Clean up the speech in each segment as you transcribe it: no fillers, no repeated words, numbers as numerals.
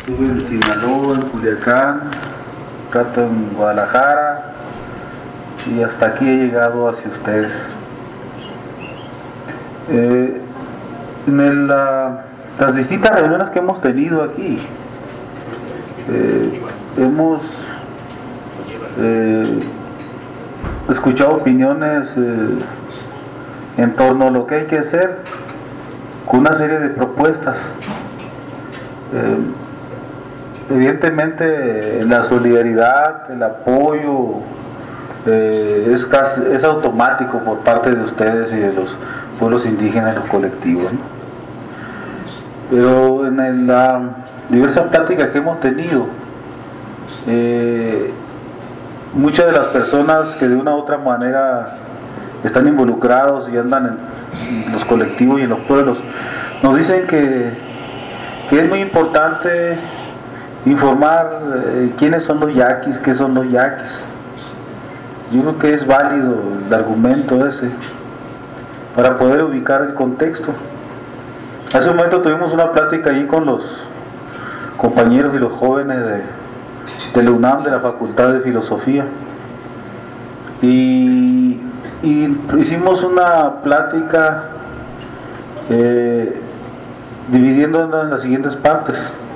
Estuve en Sinaloa, en Culiacán, trato en Guadalajara y hasta aquí he llegado hacia ustedes. Las distintas reuniones que hemos tenido aquí, hemos escuchado opiniones en torno a lo que hay que hacer con una serie de propuestas. Evidentemente la solidaridad, el apoyo es automático por parte de ustedes y de los pueblos indígenas y los colectivos, ¿no? Pero en la diversas pláticas que hemos tenido, muchas de las personas que de una u otra manera están involucrados y andan en los colectivos y en los pueblos, nos dicen que es muy importante informar quiénes son los yaquis, qué son los yaquis. Yo creo que es válido el argumento ese para poder ubicar el contexto. Hace un momento tuvimos una plática ahí con los compañeros y los jóvenes de la UNAM, de la Facultad de Filosofía, y hicimos una plática dividiéndola en las siguientes partes: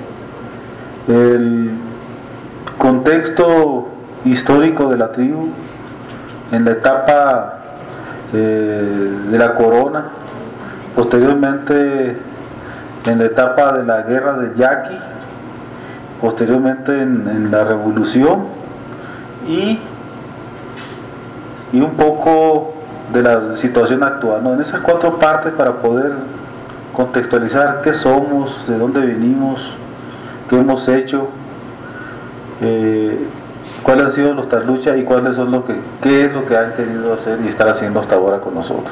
el contexto histórico de la tribu en la etapa de la corona, posteriormente en la etapa de la guerra del Yaqui, posteriormente en la revolución y un poco de la situación actual, ¿no? En esas cuatro partes, para poder contextualizar qué somos, de dónde venimos, qué hemos hecho, cuáles han sido nuestras luchas y qué es lo que han querido hacer y estar haciendo hasta ahora con nosotros.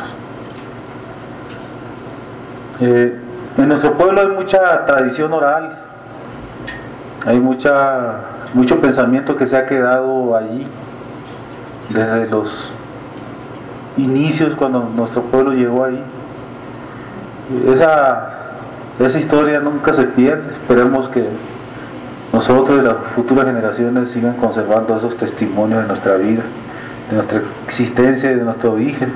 En nuestro pueblo hay mucha tradición oral, hay mucho pensamiento que se ha quedado allí desde los inicios, cuando nuestro pueblo llegó ahí. Esa historia nunca se pierde. Esperemos que nosotros y las futuras generaciones sigan conservando esos testimonios de nuestra vida, de nuestra existencia y de nuestro origen.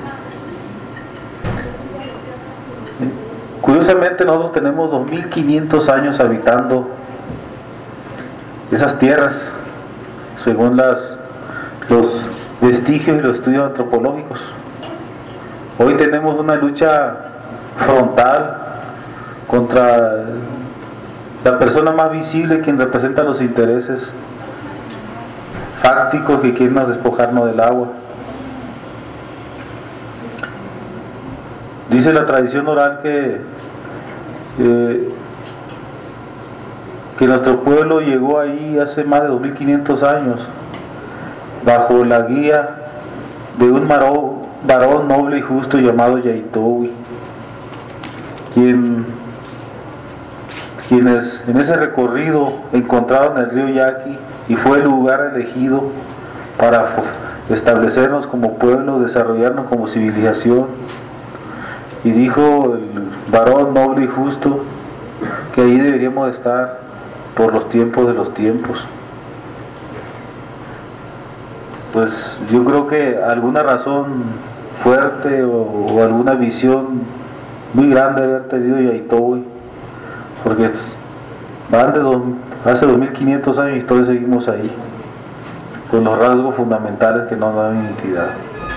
Curiosamente, nosotros tenemos 2500 años habitando esas tierras, según los vestigios y los estudios antropológicos. Hoy tenemos una lucha frontal contra la persona más visible, quien representa los intereses fácticos que quieren despojarnos del agua. Dice la tradición oral que nuestro pueblo llegó ahí hace más de 2500 años bajo la guía de un varón noble y justo llamado Yaitowi, quienes en ese recorrido encontraron el río Yaqui y fue el lugar elegido para establecernos como pueblo, desarrollarnos como civilización. Y dijo el varón noble y justo que ahí deberíamos estar por los tiempos de los tiempos. Pues yo creo que alguna razón fuerte o alguna visión muy grande de haber tenido Yaitowi, porque hace 2500 años y todavía seguimos ahí con los rasgos fundamentales que nos dan identidad.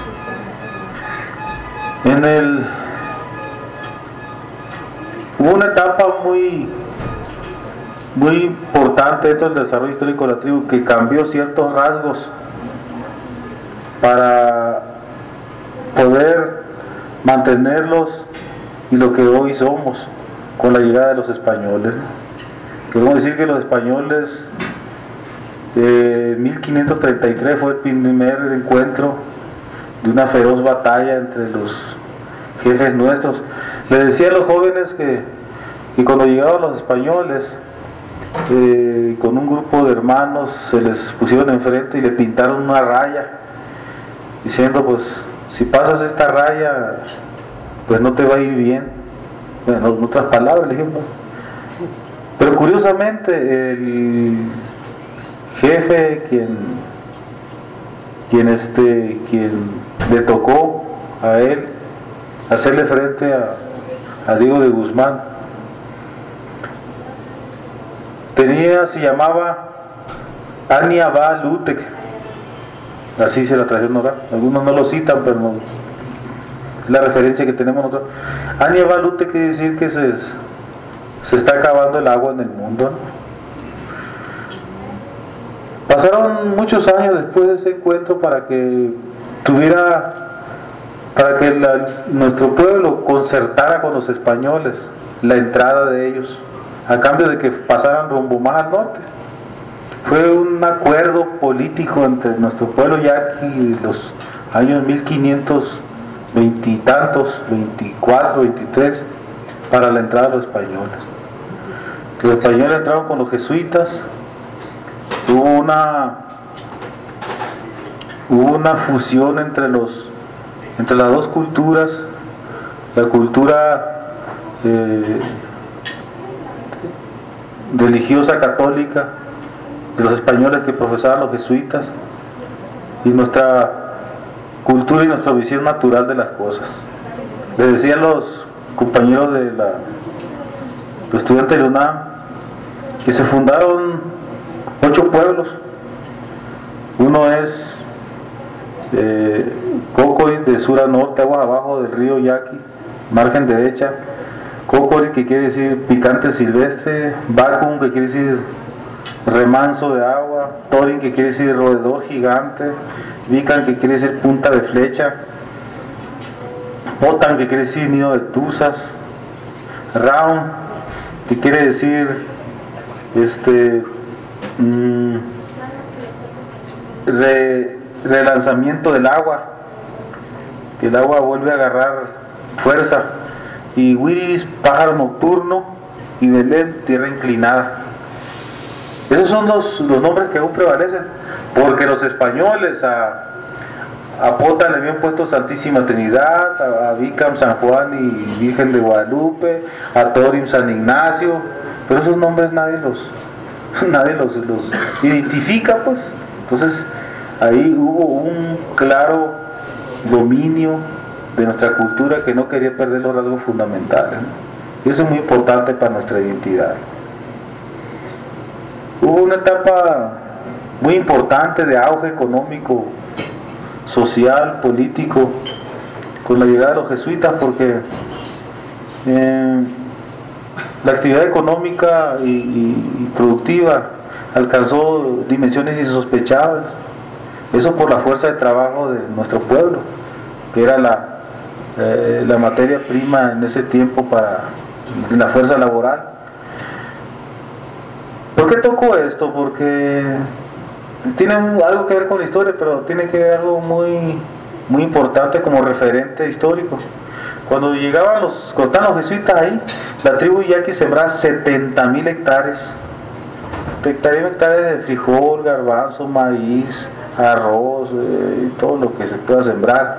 Hubo una etapa muy importante dentro del desarrollo histórico de la tribu que cambió ciertos rasgos para poder mantenerlos y lo que hoy somos con la llegada de los españoles. Queremos decir que los españoles, 1533 fue el primer encuentro de una feroz batalla entre los jefes nuestros. Les decía a los jóvenes que cuando llegaron los españoles, con un grupo de hermanos se les pusieron enfrente y le pintaron una raya diciendo: pues si pasas esta raya, pues no te va a ir bien. Bueno, en otras palabras, le dijimos, Pero curiosamente el jefe quien le tocó a él hacerle frente a Diego de Guzmán se llamaba Ania Ba Lutek, así se la trajeron oral. Algunos no lo citan, pero no, es la referencia que tenemos nosotros. Ania Ba Lutek quiere decir que se está acabando el agua en el mundo, ¿no? Pasaron muchos años después de ese encuentro para que nuestro pueblo concertara con los españoles la entrada de ellos, a cambio de que pasaran rumbo más al norte. Fue un acuerdo político entre nuestro pueblo yaqui de los años 1520 y tantos, 24, 23, para la entrada de los españoles. Los españoles entraron con los jesuitas. Hubo una fusión entre las dos culturas, la cultura religiosa católica de los españoles que profesaban los jesuitas, y nuestra cultura y nuestra visión natural de las cosas. Le decían los compañeros de los estudiantes de UNAM que se fundaron 8 pueblos. Uno es Cocoy, de sur a norte, aguas abajo del río Yaqui, margen derecha. Cocoy, que quiere decir picante silvestre. Bacum, que quiere decir remanso de agua. Torin, que quiere decir roedor gigante. Vican, que quiere decir punta de flecha. Potan, que quiere decir nido de tuzas. Raum, que quiere decir relanzamiento del agua, que el agua vuelve a agarrar fuerza. Y Wiris, pájaro nocturno. Y Belén, tierra inclinada. Esos son los nombres que aún prevalecen, porque los españoles a Pota le habían puesto Santísima Trinidad, a Vicam San Juan y Virgen de Guadalupe, a Torim San Ignacio, pero esos nombres nadie los identifica, pues. Entonces ahí hubo un claro dominio de nuestra cultura que no quería perder los rasgos fundamentales, ¿no? Y eso es muy importante para nuestra identidad. Hubo una etapa muy importante de auge económico, social, político, con la llegada de los jesuitas, porque la actividad económica y productiva alcanzó dimensiones insospechadas. Eso por la fuerza de trabajo de nuestro pueblo, que era la materia prima en ese tiempo para la fuerza laboral. ¿Por qué toco esto? Porque tiene algo que ver con la historia, pero tiene que ver algo muy, muy importante como referente histórico. Cuando estaban los jesuitas ahí, la tribu yaqui sembraba 70,000 hectáreas. Hectáreas de frijol, garbanzo, maíz, arroz, y todo lo que se pueda sembrar.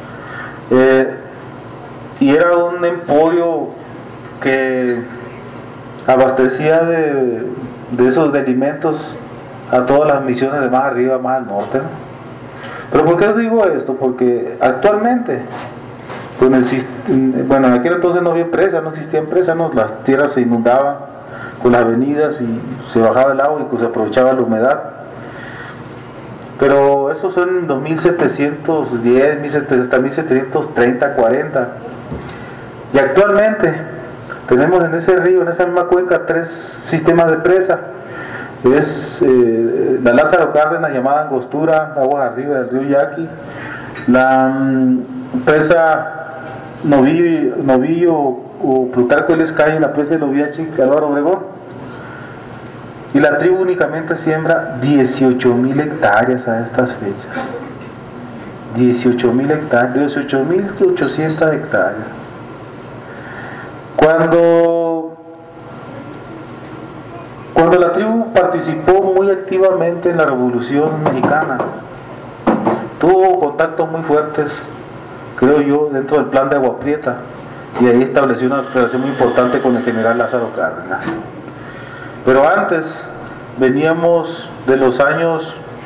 Y era un emporio que abastecía de esos alimentos a todas las misiones de más arriba, más al norte, ¿no? Pero ¿por qué os digo esto? Porque actualmente, en aquel entonces no había empresa, no existía empresa, ¿no? Las tierras se inundaban con las avenidas y se bajaba el agua y pues se aprovechaba la humedad. Pero eso son en 2710, hasta 1730, 40. Y actualmente tenemos en ese río, en esa misma cuenca, 3 sistemas de presa. Es la Lázaro Cárdenas, llamada Angostura, aguas arriba del río Yaqui, la presa Novillo o Plutarco El Escayo, la presa de Loviachi, Álvaro Obregón. Y la tribu únicamente siembra 18,000 hectáreas a estas fechas. 18,000 hectáreas, 18,800 hectáreas. Cuando la tribu participó muy activamente en la Revolución Mexicana, tuvo contactos muy fuertes, creo yo, dentro del plan de Agua Prieta, y ahí estableció una relación muy importante con el general Lázaro Cárdenas. Pero antes veníamos de los años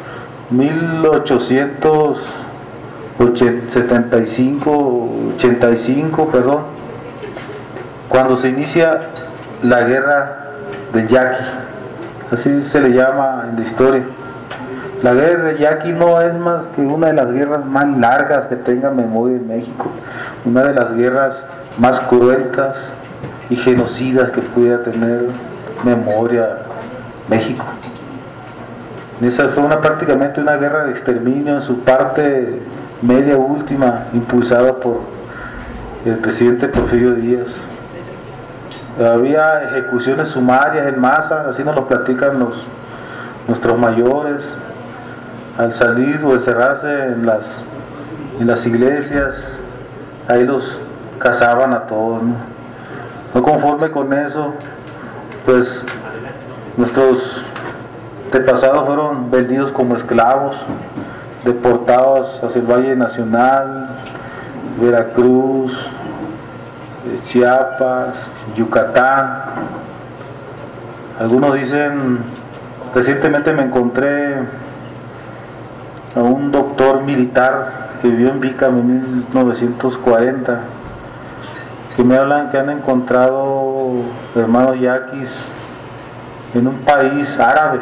85, cuando se inicia la guerra del Yaqui, así se le llama en la historia. La guerra del Yaqui no es más que una de las guerras más largas que tenga memoria en México, una de las guerras más cruentas y genocidas que pudiera tener memoria México. Esa fue prácticamente una guerra de exterminio en su parte media última, impulsada por el presidente Porfirio Díaz. Había ejecuciones sumarias en masa, así nos lo platican nuestros mayores, al salir o encerrarse en las iglesias, ahí los cazaban a todos, ¿no? No conforme con eso, pues nuestros antepasados fueron vendidos como esclavos, deportados hacia el Valle Nacional, Veracruz, Chiapas, Yucatán. Algunos dicen, recientemente me encontré a un doctor militar que vivió en Bicam en 1940, que me hablan que han encontrado hermanos yaquis en un país árabe.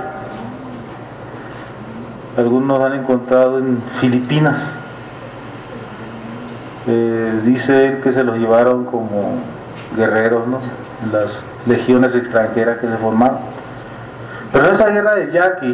Algunos han encontrado en Filipinas. Dice él que se los llevaron como guerreros, ¿no?, en las legiones extranjeras que se formaron. Pero esa guerra de Yaqui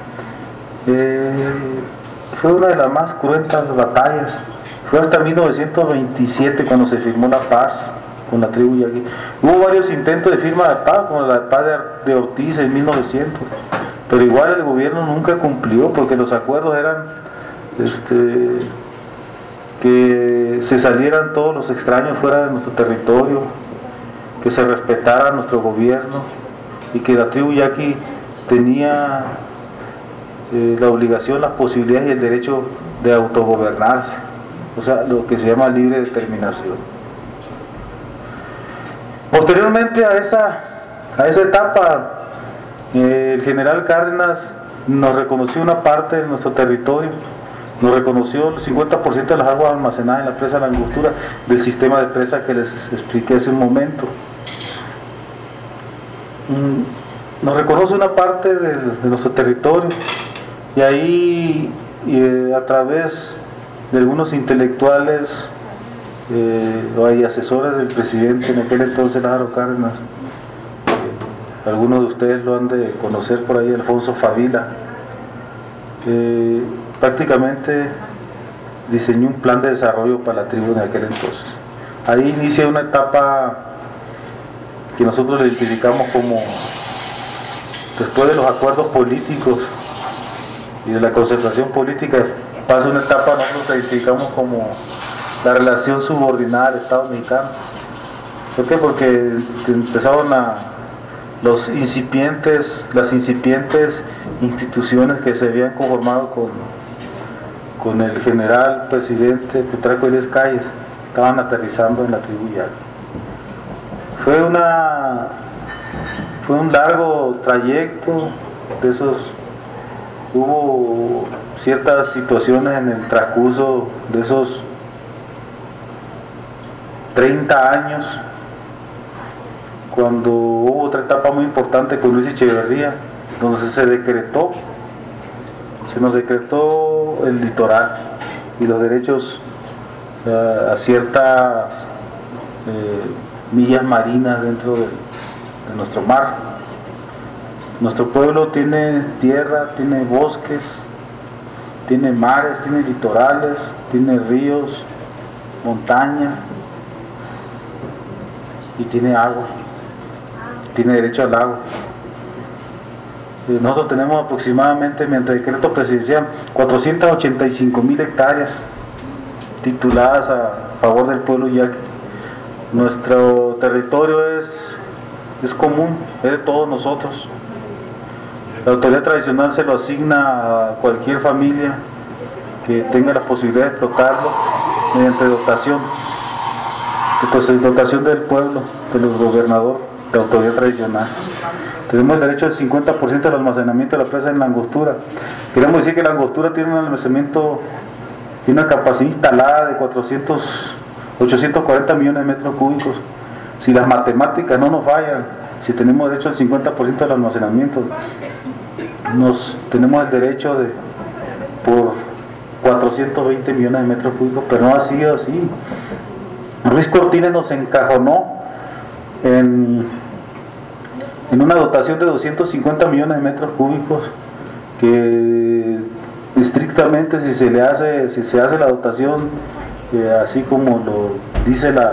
fue una de las más cruentas batallas. Fue hasta 1927 cuando se firmó la paz con la tribu Yaqui. Hubo varios intentos de firma de paz, como la paz de Ortiz en 1900, pero igual el gobierno nunca cumplió, porque los acuerdos eran que se salieran todos los extraños fuera de nuestro territorio, que se respetara nuestro gobierno, y que la tribu Yaqui tenía la obligación, las posibilidades y el derecho de autogobernarse, o sea, lo que se llama libre determinación. Posteriormente a esa etapa, el general Cárdenas nos reconoció una parte de nuestro territorio, nos reconoció el 50% de las aguas almacenadas en la presa La Angostura, del sistema de presa que les expliqué hace un momento. Nos reconoce una parte de nuestro territorio, y ahí a través de algunos intelectuales y asesores del presidente en aquel entonces, Lázaro Cárdenas, algunos de ustedes lo han de conocer por ahí, Alfonso Favila, prácticamente diseñó un plan de desarrollo para la tribu en aquel entonces. Ahí inicia una etapa que nosotros le identificamos como, después de los acuerdos políticos y de la concertación política, pasa una etapa nosotros la identificamos como la relación subordinada al Estado mexicano. ¿Por qué? Porque empezaron las incipientes instituciones que se habían conformado con el general presidente Plutarco Elías Calles, estaban aterrizando en la tribu Yaqui. Fue un largo trayecto, hubo ciertas situaciones en el transcurso de esos 30 años, cuando hubo otra etapa muy importante con Luis Echeverría, donde se nos decretó el litoral y los derechos a ciertas millas marinas dentro de nuestro mar. Nuestro pueblo tiene tierra, tiene bosques, tiene mares, tiene litorales, tiene ríos, montañas, y tiene agua, tiene derecho al agua. Nosotros tenemos aproximadamente, mediante decreto presidencial, 485,000 hectáreas tituladas a favor del pueblo yaqui. Nuestro territorio es común, es de todos nosotros. La autoridad tradicional se lo asigna a cualquier familia que tenga la posibilidad de explotarlo mediante dotación. Entonces, dotación del pueblo, del gobernador, de autoridad tradicional. Tenemos el derecho al 50% del almacenamiento de la presa en la Angostura. Queremos decir que la Angostura tiene un almacenamiento, tiene una capacidad instalada de 840 millones de metros cúbicos. Si las matemáticas no nos fallan, si tenemos derecho al 50% del almacenamiento, tenemos el derecho por 420 millones de metros cúbicos, pero no ha sido así. Ruiz Cortines nos encajonó en una dotación de 250 millones de metros cúbicos, que estrictamente si se hace la dotación así como lo dice el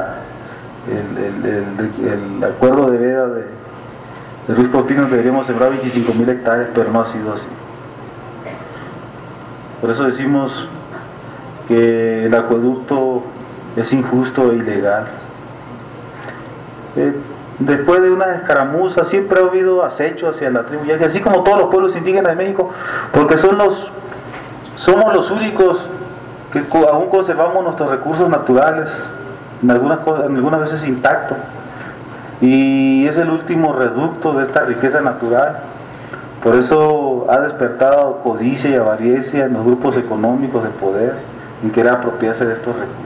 acuerdo de veda de Ruiz Cortines, deberíamos sembrar 25.000 hectáreas, pero no ha sido así. Por eso decimos que el acueducto es injusto e ilegal. Después de una escaramuza siempre ha habido acecho hacia la tribu yaqui, así como todos los pueblos indígenas de México, porque somos los únicos que aún conservamos nuestros recursos naturales, algunas veces intactos, y es el último reducto de esta riqueza natural. Por eso ha despertado codicia y avaricia en los grupos económicos de poder en querer apropiarse de estos recursos.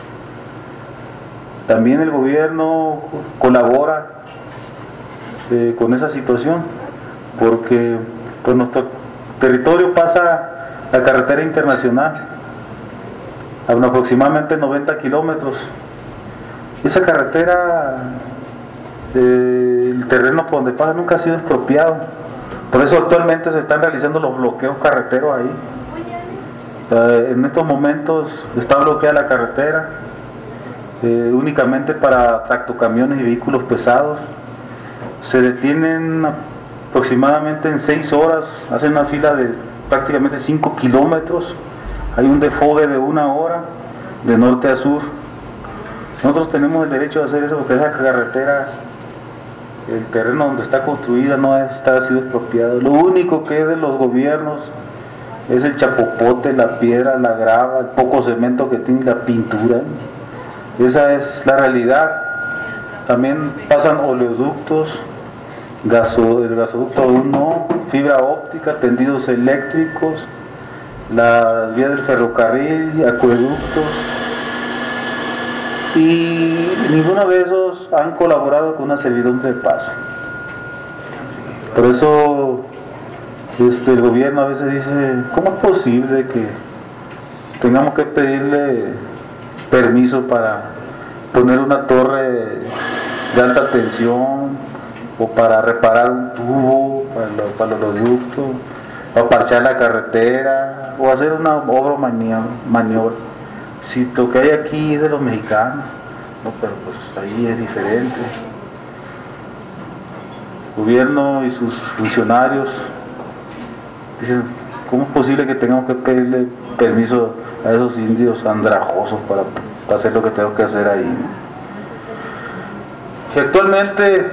También el gobierno colabora con esa situación, porque por nuestro territorio pasa la carretera internacional a aproximadamente 90 kilómetros. Esa carretera, el terreno por donde pasa nunca ha sido expropiado. Por eso actualmente se están realizando los bloqueos carreteros ahí. En estos momentos está bloqueada la carretera únicamente para tractocamiones y vehículos pesados. Se detienen aproximadamente en 6 horas, hacen una fila de prácticamente 5 kilómetros. Hay un desfogue de 1 hora de norte a sur. Nosotros tenemos el derecho de hacer eso porque esa carretera, el terreno donde está construida no ha sido expropiado. Lo único que es de los gobiernos es el chapopote, la piedra, la grava, el poco cemento que tiene, la pintura. Esa es la realidad. También pasan oleoductos, el gasoducto 1, fibra óptica, tendidos eléctricos, la vía del ferrocarril, acueductos, y ninguno de esos han colaborado con una servidumbre de paso. Por eso el gobierno a veces dice: ¿cómo es posible que tengamos que pedirle permiso para poner una torre de alta tensión, o para reparar un tubo para los ductos, o parchar la carretera, o hacer una obra maniobra? Si lo que hay aquí es de los mexicanos, no, pero pues ahí es diferente. El gobierno y sus funcionarios dicen: ¿cómo es posible que tengamos que pedirle permiso a esos indios andrajosos para hacer lo que tengo que hacer ahí? Y actualmente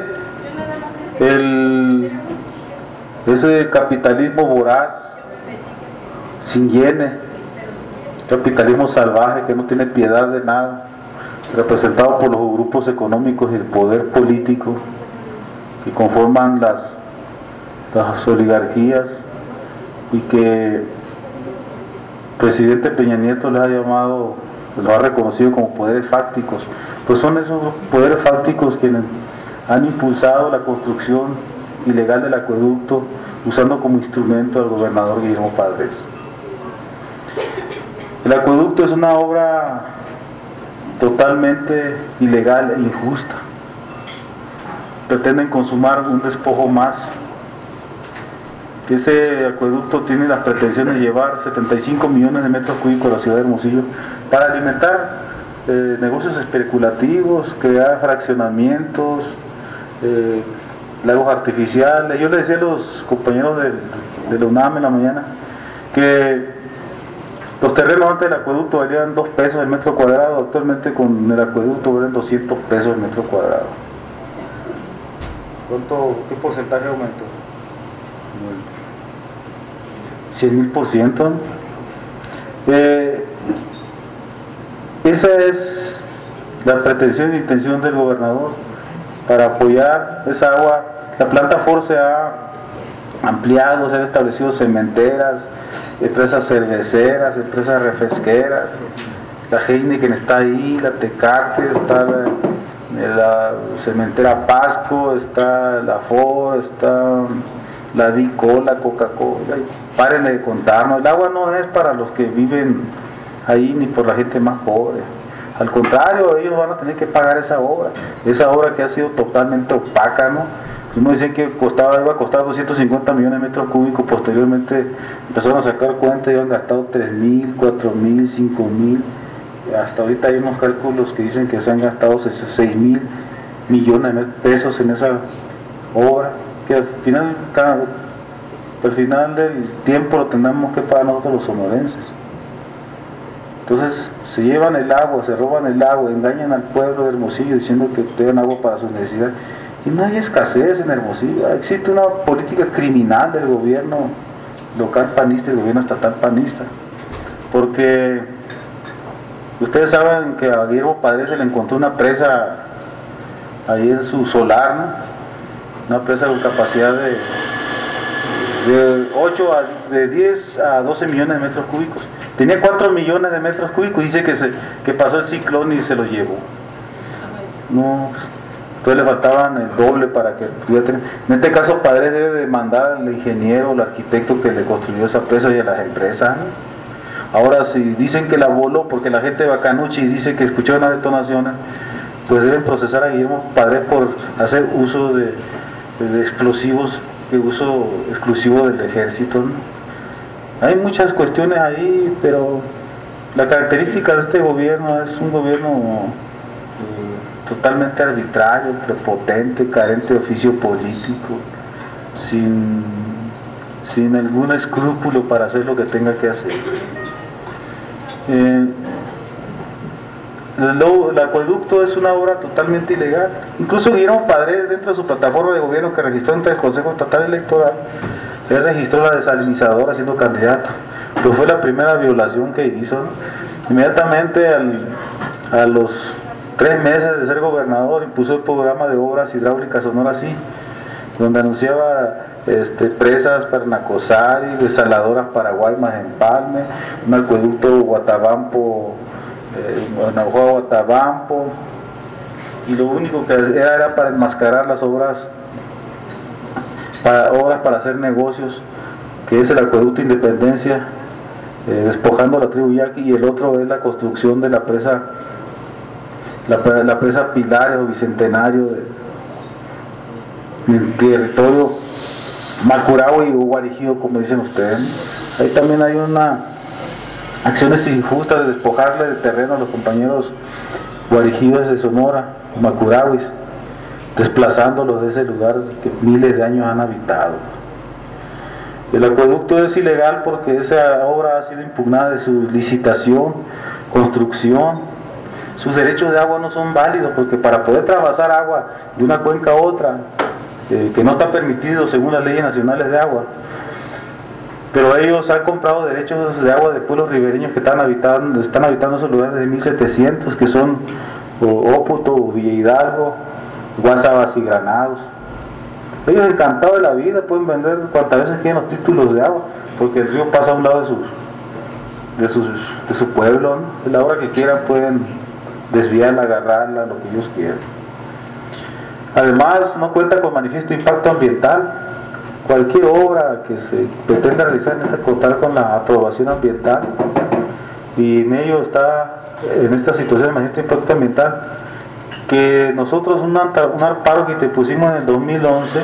ese capitalismo voraz, sin hiene, capitalismo salvaje que no tiene piedad de nada, representado por los grupos económicos y el poder político que conforman las oligarquías, y que el presidente Peña Nieto les ha llamado, los ha reconocido como poderes fácticos. Pues son esos poderes fácticos quienes han impulsado la construcción ilegal del acueducto, usando como instrumento al gobernador Guillermo Padres. El acueducto es una obra totalmente ilegal e injusta. Pretenden consumar un despojo más. Ese acueducto tiene la pretensión de llevar 75 millones de metros cúbicos a la ciudad de Hermosillo para alimentar negocios especulativos, crear fraccionamientos, lagos artificiales. Yo le decía a los compañeros de la UNAM en la mañana que los terrenos antes del acueducto valían 2 pesos el metro cuadrado. Actualmente con el acueducto valen 200 pesos el metro cuadrado. ¿Qué porcentaje aumentó? 100,000%. Esa es la pretensión e intención del gobernador, para apoyar esa agua La planta Ford se ha ampliado, se han establecido cementeras, empresas cerveceras, empresas refresqueras, la Heineken está ahí, la Tecate, está la cementera Pasco, está la Ford, está la Di-Cola, Coca-Cola. Paren de contarnos, el agua no es para los que viven ahí ni por la gente más pobre. Al contrario, ellos van a tener que pagar esa obra que ha sido totalmente opaca, ¿no? Uno dicen que iba a costar 250 millones de metros cúbicos, posteriormente empezaron a sacar cuenta y han gastado 3.000, 4.000, 5.000, hasta ahorita hay unos cálculos que dicen que se han gastado 6.000 millones de pesos en esa obra, que al final del tiempo lo tendremos que pagar nosotros los sonorenses. Entonces se llevan el agua, se roban el agua, engañan al pueblo de Hermosillo diciendo que tengan agua para sus necesidades. Y no hay escasez en Hermosillo, existe una política criminal del gobierno local panista y del gobierno estatal panista, porque ustedes saben que a Guillermo Padre se le encontró una presa ahí en su solar, ¿no? Una presa con capacidad de 10 a 12 millones de metros cúbicos. Tenía 4 millones de metros cúbicos, dice que pasó el ciclón y se lo llevó. No, entonces le faltaban el doble para que pudiera tener. En este caso, Padre debe demandar al ingeniero o al arquitecto que le construyó esa presa y a las empresas, ¿no? Ahora, si dicen que la voló porque la gente de Bacanuchi dice que escuchó unas detonaciones, pues deben procesar a Guillermo Padre por hacer uso de explosivos de uso exclusivo del ejército, ¿no? Hay muchas cuestiones ahí, pero la característica de este gobierno es un gobierno totalmente arbitrario, prepotente, carente de oficio político, sin algún escrúpulo para hacer lo que tenga que hacer. El acueducto es una obra totalmente ilegal. Incluso Guillermo Padre, dentro de su plataforma de gobierno que registró ante el Consejo Estatal Electoral, él registró la desalinizadora siendo candidato, pero fue la primera violación que hizo, ¿no? Inmediatamente a los 3 meses de ser gobernador impuso el programa de obras hidráulicas Sonora Sí, donde anunciaba presas para Nacosari, desaladoras para Guaymas Empalme, un acueducto Guatabampo, Guatabampo, y lo único que era para enmascarar las obras para hacer negocios, que es el acueducto Independencia, despojando a la tribu Yaqui, y el otro es la construcción de la presa Pilares o Bicentenario del territorio Macurahui o Guarijío, como dicen ustedes. Ahí también hay acciones injustas de despojarle de terreno a los compañeros guarijíes de Sonora, Macurahuis, desplazándolos de ese lugar que miles de años han habitado. El acueducto es ilegal porque esa obra ha sido impugnada de su licitación, construcción. Sus derechos de agua no son válidos porque para poder trasvasar agua de una cuenca a otra, que no está permitido según las leyes nacionales de agua, pero ellos han comprado derechos de agua de pueblos ribereños que están habitando esos lugares desde 1700, que son Óputo, Villa Hidalgo, Guasabas y Granados. Ellos encantados de la vida pueden vender cuantas veces quieren los títulos de agua, porque el río pasa a un lado de su pueblo, ¿no? A la hora que quieran pueden desviarla, agarrarla, lo que ellos quieran. Además, no cuenta con manifiesto impacto ambiental. Cualquier obra que se pretenda realizar necesita contar con la aprobación ambiental, y en ello está, en esta situación de manifiesto impacto ambiental, que nosotros un amparo que te pusimos en el 2011,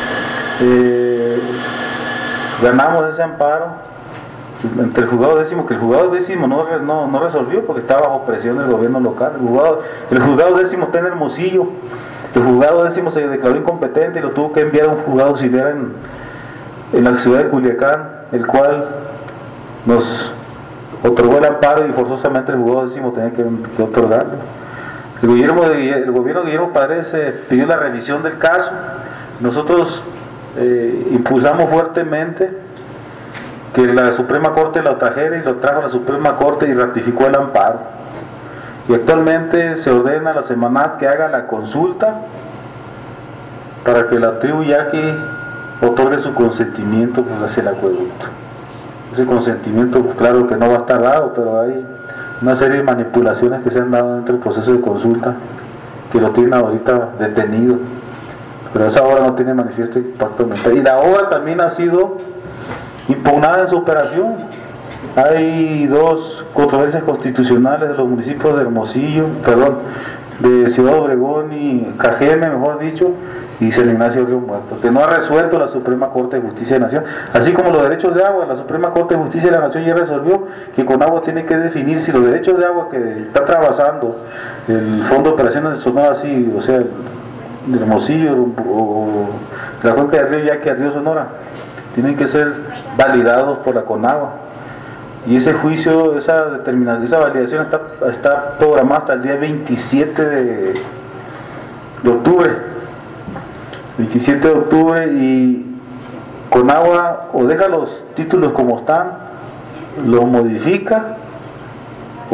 ganamos ese amparo entre el juzgado décimo, que el juzgado décimo no resolvió porque estaba bajo presión del gobierno local. El juzgado décimo está en Hermosillo. El juzgado décimo se declaró incompetente y lo tuvo que enviar a un juzgado auxiliar en la ciudad de Culiacán, el cual nos otorgó el amparo y forzosamente el juzgado décimo tenía que otorgarlo. El gobierno de Guillermo Padre se pidió la revisión del caso. Nosotros impulsamos fuertemente que la Suprema Corte lo trajera, y lo trajo a la Suprema Corte y ratificó el amparo. Y actualmente se ordena a la Semanat que haga la consulta para que la tribu yaqui otorgue su consentimiento pues, hacia el acueducto. Ese consentimiento, pues, claro que no va a estar dado, pero hay una serie de manipulaciones que se han dado dentro del proceso de consulta que lo tienen ahorita detenido, pero esa obra no tiene manifiesto impacto ambiental. Y la obra también ha sido impugnada en su operación. Hay dos controversias constitucionales de los municipios de Hermosillo, de Ciudad Obregón y Cajeme, mejor dicho, y San Ignacio Río Muerto, que no ha resuelto la Suprema Corte de Justicia de la Nación, así como los derechos de agua. La Suprema Corte de Justicia de la Nación ya resolvió que Conagua tiene que definir si los derechos de agua que está trabajando el Fondo de Operaciones de Sonora, así, o sea, de Hermosillo o la cuenca del río Yaqui al río Sonora, tienen que ser validados por la Conagua. Y ese juicio, esa determinación, esa validación está programada hasta el día 27 de octubre. 27 de octubre, y Conagua o deja los títulos como están, los modifica o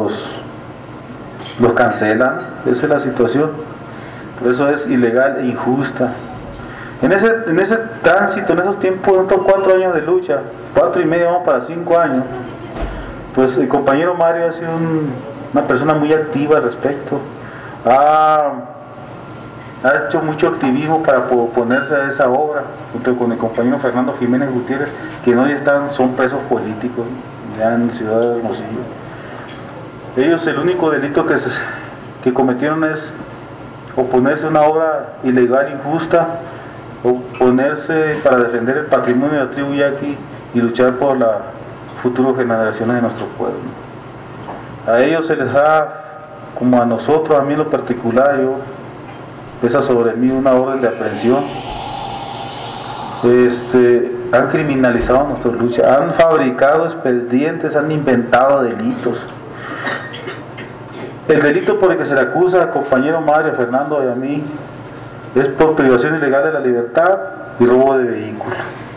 los cancela. Esa es la situación. Por eso es ilegal e injusta. En ese tránsito, en esos tiempos, en estos 4 años de lucha, 4 y medio, vamos para 5 años, pues el compañero Mario ha sido una persona muy activa al respecto. Ha hecho mucho activismo para oponerse a esa obra, junto con el compañero Fernando Jiménez Gutiérrez, que hoy son presos políticos ya en Ciudad de Hermosillo. Ellos, el único delito que cometieron es oponerse a una obra ilegal, injusta, oponerse para defender el patrimonio de la tribu yaqui y luchar por las futuras generaciones de nuestro pueblo. A ellos se les da, como a nosotros, a mí en lo particular, pesa sobre mí una orden de aprehensión. Han criminalizado nuestra lucha, han fabricado expedientes, han inventado delitos. El delito por el que se le acusa al compañero Mario, Fernando y a mí es por privación ilegal de la libertad y robo de vehículos.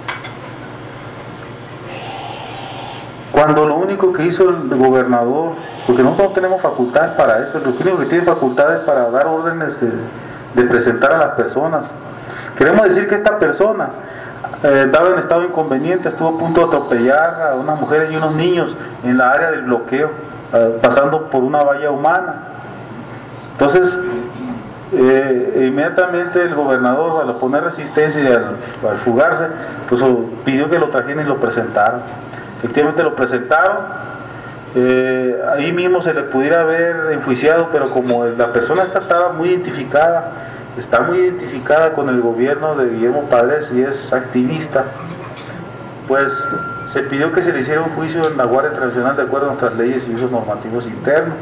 Cuando lo único que hizo el gobernador, porque nosotros no tenemos facultades para eso, lo único que tiene facultades es para dar órdenes de presentar a las personas. Queremos decir que esta persona, dado en estado inconveniente, estuvo a punto de atropellar a unas mujeres y unos niños en la área del bloqueo, pasando por una valla humana. Entonces, inmediatamente el gobernador, al poner resistencia y al fugarse, pues pidió que lo trajeran y lo presentaran. Efectivamente lo presentaron. Ahí mismo se le pudiera haber enjuiciado, pero como la persona está muy identificada, con el gobierno de Guillermo Padres y es activista, pues se pidió que se le hiciera un juicio en la Guardia Tradicional de acuerdo a nuestras leyes y usos normativos internos.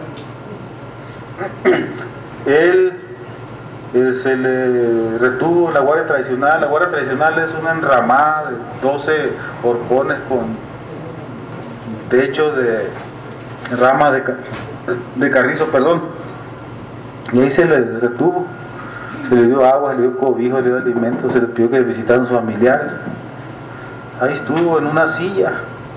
Él se le retuvo en la Guardia Tradicional. La Guardia Tradicional es una enramada de 12 horcones con techo de ramas de carrizo, y ahí se le retuvo, se le dio agua, se le dio cobijo, se le dio alimentos, se le pidió que visitaran sus familiares. Ahí estuvo en una silla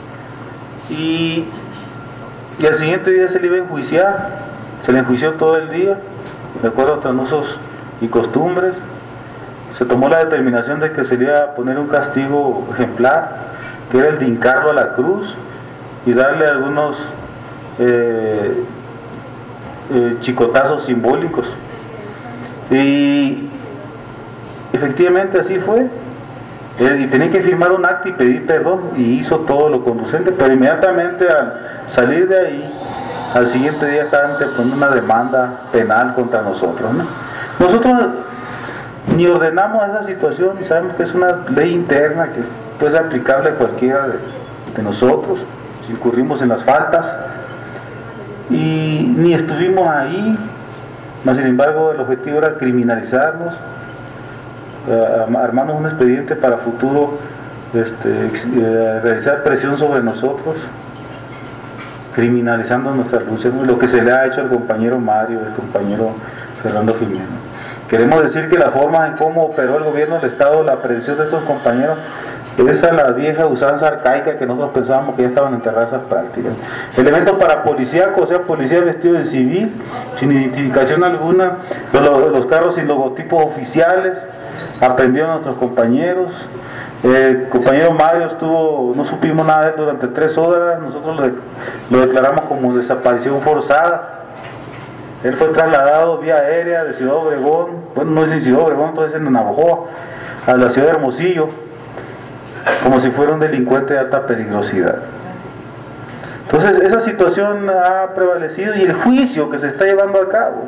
y al siguiente día se le iba a enjuiciar. Se le enjuició todo el día de acuerdo a los usos y costumbres. Se tomó la determinación de que se le iba a poner un castigo ejemplar, que era el de hincarlo a la cruz y darle algunos chicotazos simbólicos. Y efectivamente así fue. Y tenía que firmar un acta y pedir perdón, y hizo todo lo conducente, pero inmediatamente al salir de ahí, al siguiente día estaban poniendo una demanda penal contra nosotros, ¿no? Nosotros ni ordenamos esa situación y sabemos que es una ley interna que puede ser aplicable a cualquiera de nosotros si incurrimos en las faltas, y ni estuvimos ahí, mas sin embargo el objetivo era criminalizarnos. Armamos un expediente para futuro realizar presión sobre nosotros, criminalizando nuestras luchas, lo que se le ha hecho al compañero Mario, al compañero Fernando Jiménez. Queremos decir que la forma en cómo operó el gobierno del Estado la aprehensión de estos compañeros es a la vieja usanza arcaica que nosotros pensábamos que ya estaban enterradas esas prácticas. Elementos parapolicíacos, o sea, policía vestido de civil, sin identificación alguna, los carros sin logotipos oficiales, aprendieron nuestros compañeros. El compañero Mario no supimos nada de él durante 3 horas, nosotros lo declaramos como desaparición forzada. Él fue trasladado vía aérea de Ciudad Obregón, bueno, no es en Ciudad Obregón, entonces en Navajoa, a la ciudad de Hermosillo, como si fuera un delincuente de alta peligrosidad. Entonces esa situación ha prevalecido, y el juicio que se está llevando a cabo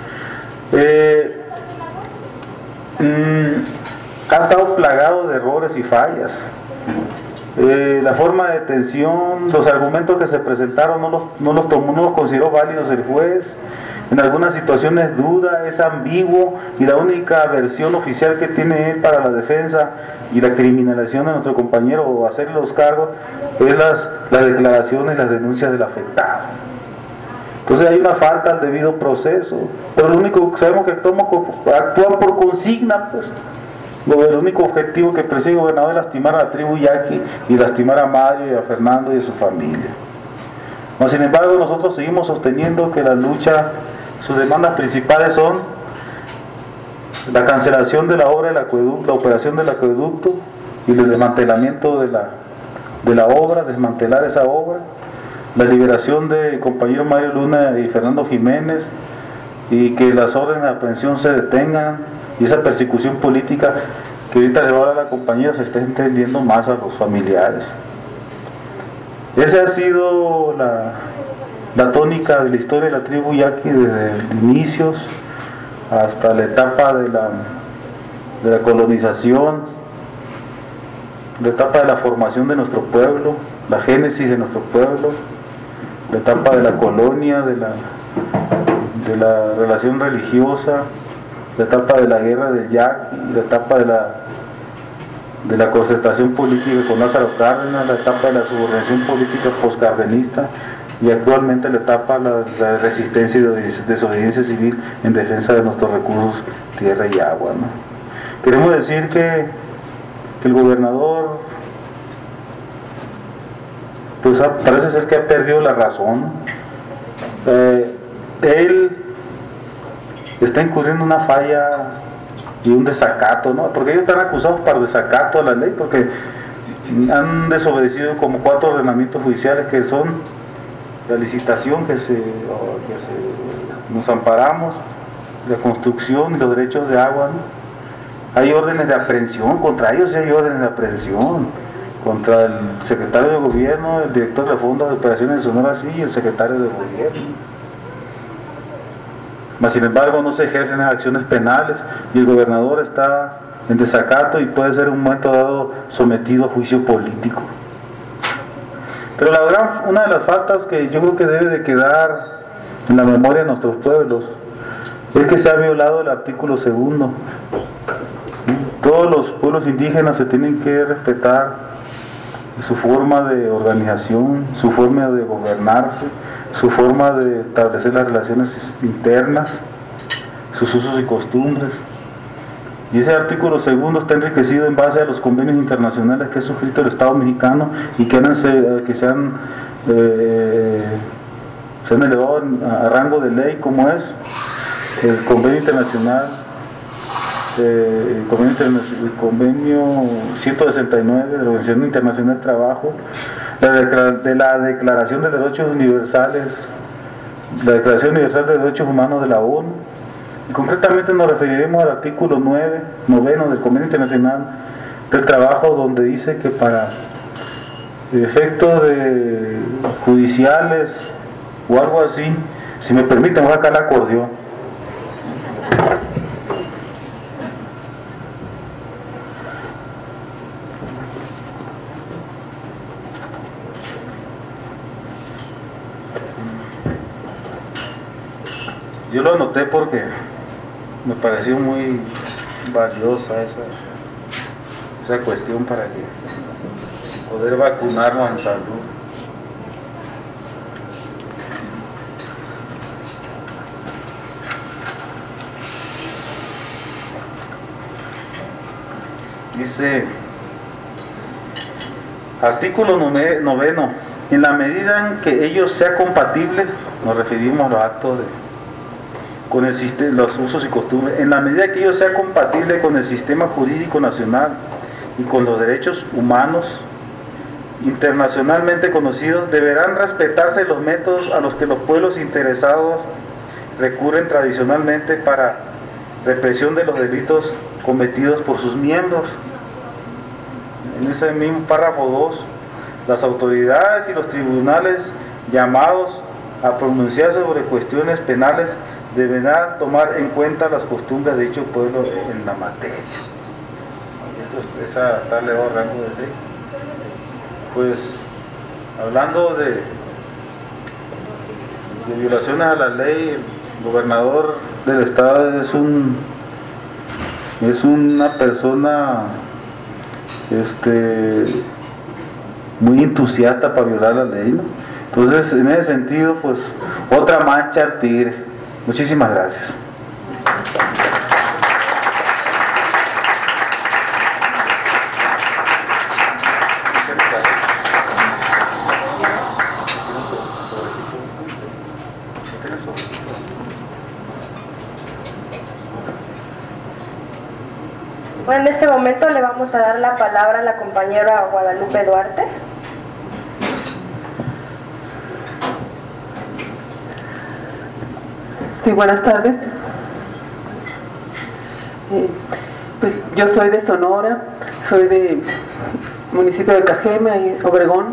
ha estado plagado de errores y fallas. La forma de detención, los argumentos que se presentaron no los consideró válidos el juez. En algunas situaciones duda, es ambiguo, y la única versión oficial que tiene él para la defensa y la criminalización de nuestro compañero o hacer los cargos es las declaraciones, las denuncias del afectado. Entonces hay una falta al debido proceso, pero lo único que sabemos que actúan por consigna, pues. El único objetivo que persigue el gobernador es lastimar a la tribu yaqui y lastimar a Mario y a Fernando y a su familia. No, sin embargo, nosotros seguimos sosteniendo que la lucha, sus demandas principales son la cancelación de la obra del acueducto, la operación del acueducto y el desmantelamiento de la obra, desmantelar esa obra, la liberación del compañero Mario Luna y Fernando Jiménez, y que las órdenes de aprehensión se detengan, y esa persecución política que ahorita le va a la compañía se está entendiendo más a los familiares. Esa ha sido la tónica de la historia de la tribu yaqui desde inicios hasta la etapa de la colonización, la etapa de la formación de nuestro pueblo, la génesis de nuestro pueblo, la etapa de la colonia, de la relación religiosa, la etapa de la guerra del yaqui, la etapa de la concertación política con Lázaro Cárdenas, la etapa de la subordinación política postcardenista, y actualmente la etapa de la resistencia y desobediencia civil en defensa de nuestros recursos, tierra y agua, ¿no? Queremos decir que el gobernador, pues parece ser que ha perdido la razón. Él está incurriendo en una falla y un desacato, ¿no? Porque ellos están acusados por desacato a la ley, porque han desobedecido como 4 ordenamientos judiciales, que son la licitación, que nos amparamos, la construcción y los derechos de agua, ¿no? Hay órdenes de aprehensión contra ellos, y hay órdenes de aprehensión contra el secretario de gobierno, el director de Fondo de Operaciones de Sonora, sí, y el secretario de gobierno. Mas, sin embargo, no se ejercen acciones penales, y el gobernador está en desacato y puede ser en un momento dado sometido a juicio político. Pero una de las faltas que yo creo que debe de quedar en la memoria de nuestros pueblos es que se ha violado el artículo 2. Todos los pueblos indígenas se tienen que respetar su forma de organización, su forma de gobernarse, su forma de establecer las relaciones internas, sus usos y costumbres. Y ese artículo 2 está enriquecido en base a los convenios internacionales que ha suscrito el Estado mexicano y que se han elevado a rango de ley, como es el convenio internacional, el convenio 169 de la Organización Internacional del Trabajo, de la Declaración de Derechos Universales, la Declaración Universal de Derechos Humanos de la ONU, y concretamente nos referiremos al artículo 9 del Convenio Internacional del Trabajo, donde dice que para efectos judiciales o algo así, si me permiten, voy a sacar el acordeón. Yo lo anoté porque me pareció muy valiosa esa cuestión para que poder vacunarnos en salud. Dice, artículo 9, en la medida en que ello sea compatible, nos referimos a los actos con los usos y costumbres, en la medida que ello sea compatible con el sistema jurídico nacional y con los derechos humanos internacionalmente conocidos, deberán respetarse los métodos a los que los pueblos interesados recurren tradicionalmente para represión de los delitos cometidos por sus miembros. En ese mismo párrafo 2, las autoridades y los tribunales llamados a pronunciarse sobre cuestiones penales deberán tomar en cuenta las costumbres de dicho pueblo en la materia. Esa está elevado rango de ley. Pues, hablando de violaciones a la ley, el gobernador del estado es una persona muy entusiasta para violar la ley, ¿no? Entonces, en ese sentido, pues, otra mancha al tigre. Muchísimas gracias. Bueno, en este momento le vamos a dar la palabra a la compañera Guadalupe Duarte. Sí, buenas tardes. Pues yo soy de Sonora, soy de municipio de Cajeme, y Obregón,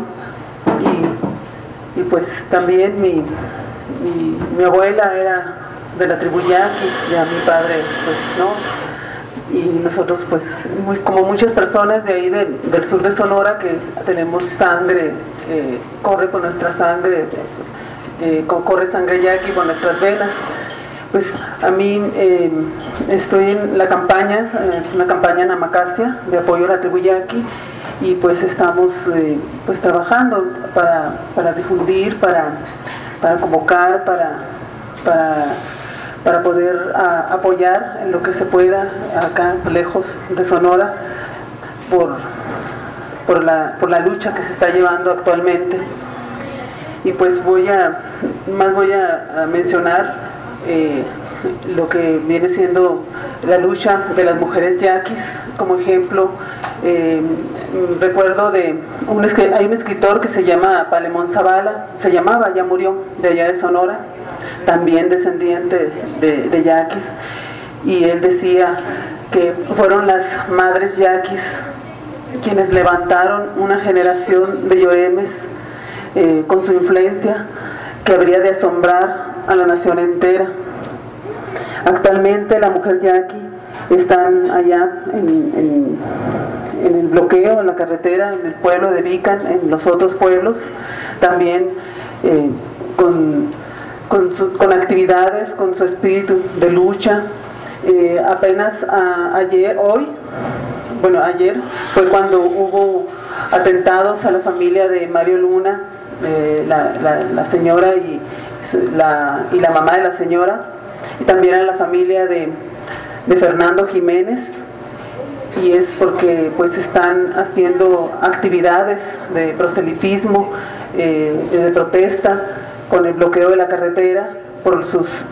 y pues también mi abuela era de la tribu Yaqui, ya mi padre pues no. Y nosotros pues como muchas personas de ahí del sur de Sonora que tenemos sangre, corre con nuestra sangre, corre sangre yaqui con nuestras venas. Pues a mí estoy en la campaña, es una campaña en Amacacia de apoyo a la tribu yaqui, y pues estamos pues trabajando para difundir, para convocar, para poder apoyar en lo que se pueda acá lejos de Sonora por la lucha que se está llevando actualmente. Y pues voy a mencionar lo que viene siendo la lucha de las mujeres yaquis. Como ejemplo, recuerdo hay un escritor que se llama Palemón Zavala, ya murió, de allá de Sonora, también descendiente de yaquis, y él decía que fueron las madres yaquis quienes levantaron una generación de yoemes con su influencia que habría de asombrar a la nación entera. Actualmente la mujer yaqui están allá en el bloqueo, en la carretera, en el pueblo de Vican, en los otros pueblos, también con actividades, con su espíritu de lucha. Apenas ayer fue cuando hubo atentados a la familia de Mario Luna, la señora y la mamá de la señora, y también a la familia de Fernando Jiménez, y es porque pues están haciendo actividades de proselitismo, de protesta con el bloqueo de la carretera por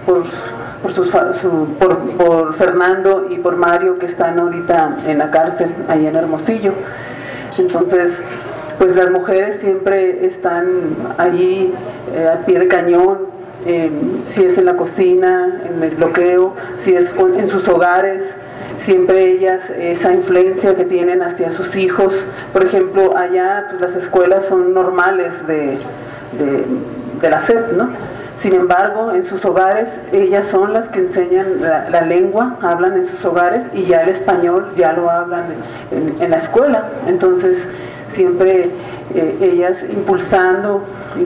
Fernando y por Mario, que están ahorita en la cárcel allá en Hermosillo. Entonces pues las mujeres siempre están allí al pie de cañón, si es en la cocina, en el bloqueo, si es en sus hogares, siempre ellas, esa influencia que tienen hacia sus hijos. Por ejemplo, allá pues, las escuelas son normales de la SEP, ¿no? Sin embargo, en sus hogares, ellas son las que enseñan la lengua, hablan en sus hogares, y ya el español ya lo hablan en la escuela. Entonces, siempre ellas impulsando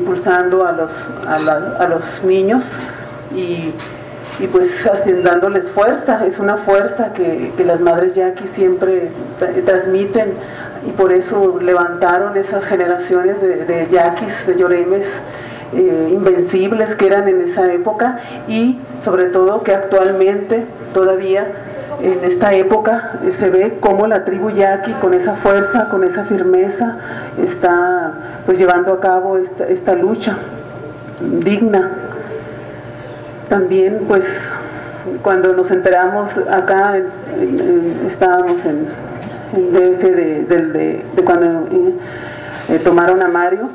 a los niños y pues dándoles fuerza. Es una fuerza que las madres yaquis siempre transmiten, y por eso levantaron esas generaciones de yaquis, de yoremes invencibles que eran en esa época, y sobre todo que actualmente todavía en esta época se ve cómo la tribu yaqui con esa fuerza, con esa firmeza está pues llevando a cabo esta lucha digna. También pues cuando nos enteramos acá, estábamos en DF de cuando tomaron a Mario,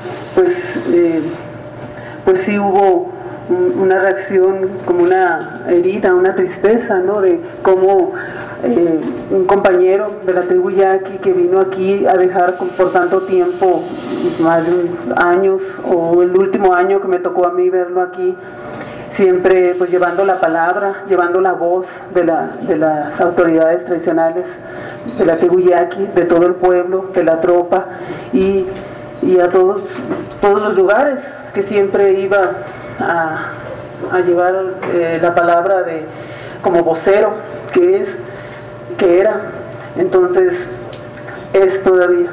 pues sí hubo una reacción, como una herida, una tristeza, ¿no? De cómo un compañero de la tribu yaqui que vino aquí a dejar por tanto tiempo, más de años, o el último año que me tocó a mí verlo aquí, siempre pues llevando la palabra, llevando la voz de las autoridades tradicionales de la tribu yaqui, de todo el pueblo, de la tropa, y a todos los lugares, que siempre iba a llevar la palabra como vocero, que era, entonces es todavía.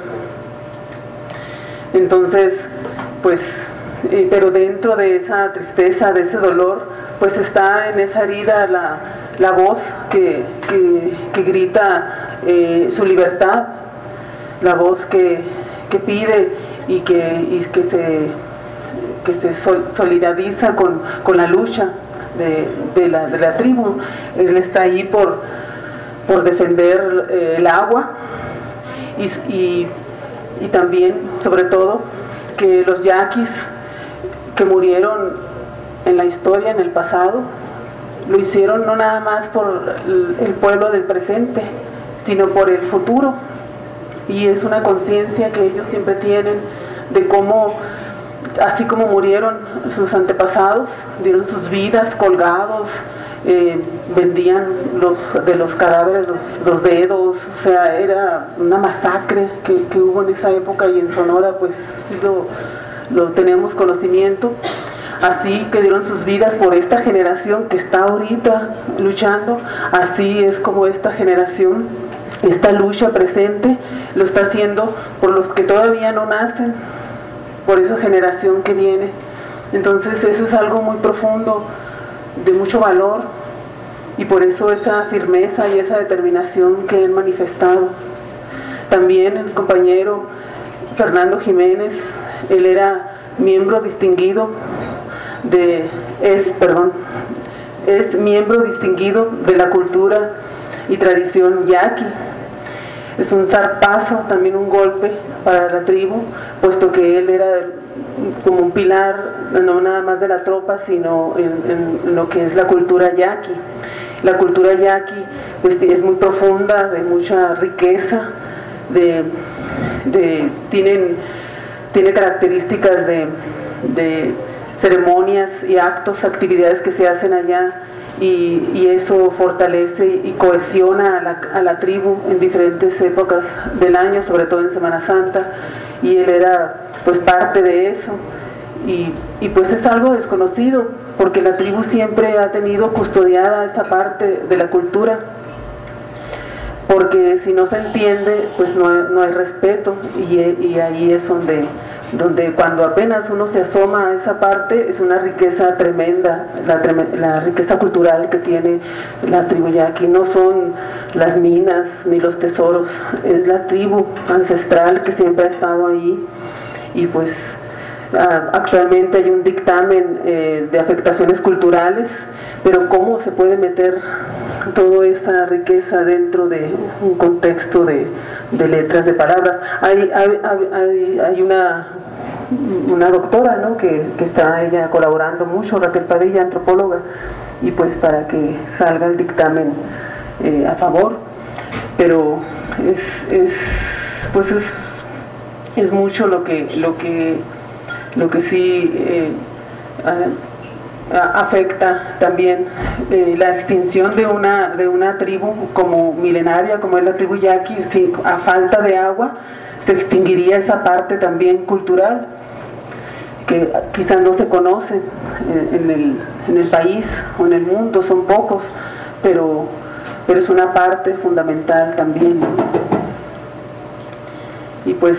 Entonces, pues, pero dentro de esa tristeza, de ese dolor, pues está en esa herida la voz que grita su libertad, la voz que pide y que se solidariza con la lucha de la tribu. Él está ahí por defender el agua y también, sobre todo, que los yaquis que murieron en la historia, en el pasado, lo hicieron no nada más por el pueblo del presente, sino por el futuro. Y es una conciencia que ellos siempre tienen de cómo, así como murieron sus antepasados, dieron sus vidas colgados, vendían de los cadáveres los dedos, o sea, era una masacre que hubo en esa época, y en Sonora pues lo tenemos conocimiento. Así que dieron sus vidas por esta generación que está ahorita luchando, así es como esta generación, esta lucha presente, lo está haciendo por los que todavía no nacen, por esa generación que viene. Entonces eso es algo muy profundo, de mucho valor, y por eso esa firmeza y esa determinación que han manifestado. También el compañero Fernando Jiménez, él era miembro distinguido es miembro distinguido de la cultura y tradición yaqui. Es un zarpazo, también un golpe para la tribu, puesto que él era como un pilar, no nada más de la tropa, sino en lo que es la cultura yaqui. La cultura yaqui pues, es muy profunda, de mucha riqueza, tiene características de ceremonias y actos, actividades que se hacen allá, y eso fortalece y cohesiona a la tribu en diferentes épocas del año, sobre todo en Semana Santa, y él era pues parte de eso, y pues es algo desconocido, porque la tribu siempre ha tenido custodiada esa parte de la cultura, porque si no se entiende pues no hay respeto, y ahí es donde cuando apenas uno se asoma a esa parte, es una riqueza tremenda, la riqueza cultural que tiene la tribu yaqui. No son las minas ni los tesoros, es la tribu ancestral que siempre ha estado ahí. Y pues actualmente hay un dictamen de afectaciones culturales, pero ¿cómo se puede meter toda esa riqueza dentro de un contexto de letras, de palabras? Hay una doctora, ¿no?, que está ella colaborando mucho, Raquel Padilla, antropóloga, y pues para que salga el dictamen a favor, pero es mucho lo que sí afecta también la extinción de una tribu como milenaria, como es la tribu yaqui. A falta de agua se extinguiría esa parte también cultural que quizás no se conoce en el país o en el mundo, son pocos, pero es una parte fundamental también, ¿no? Y pues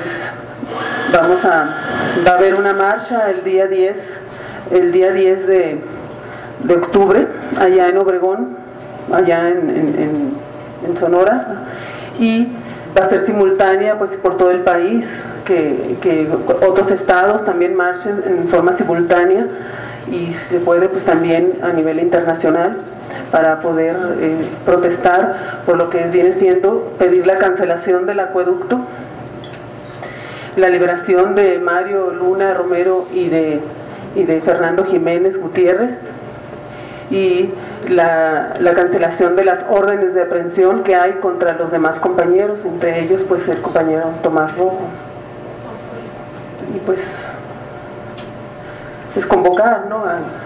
va a haber una marcha el día 10 de octubre, allá en Obregón, allá en Sonora, y va a ser simultánea pues por todo el país, que otros estados también marchen en forma simultánea, y se puede pues también a nivel internacional, para poder protestar por lo que viene siendo pedir la cancelación del acueducto, la liberación de Mario Luna Romero y de Fernando Jiménez Gutiérrez, y la cancelación de las órdenes de aprehensión que hay contra los demás compañeros, entre ellos pues el compañero Tomás Rojo. Y pues es convocar, ¿no?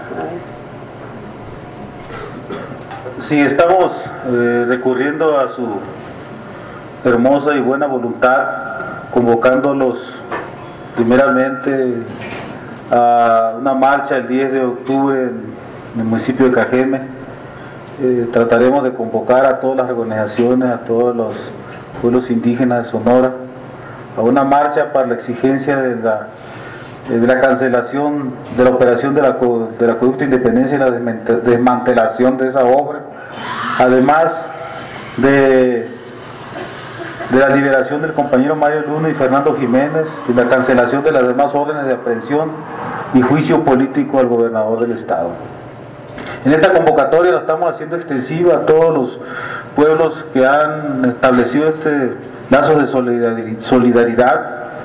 Sí, estamos recurriendo a su hermosa y buena voluntad, convocándolos primeramente a una marcha el 10 de octubre en el municipio de Cajeme. Trataremos de convocar a todas las organizaciones, a todos los pueblos indígenas de Sonora, a una marcha para la exigencia de la cancelación de la operación del acueducto Independencia y la desmantelación de esa obra, además de la liberación del compañero Mario Luna y Fernando Jiménez, y la cancelación de las demás órdenes de aprehensión y juicio político al gobernador del estado. En esta convocatoria la estamos haciendo extensiva a todos los pueblos que han establecido este lazo de solidaridad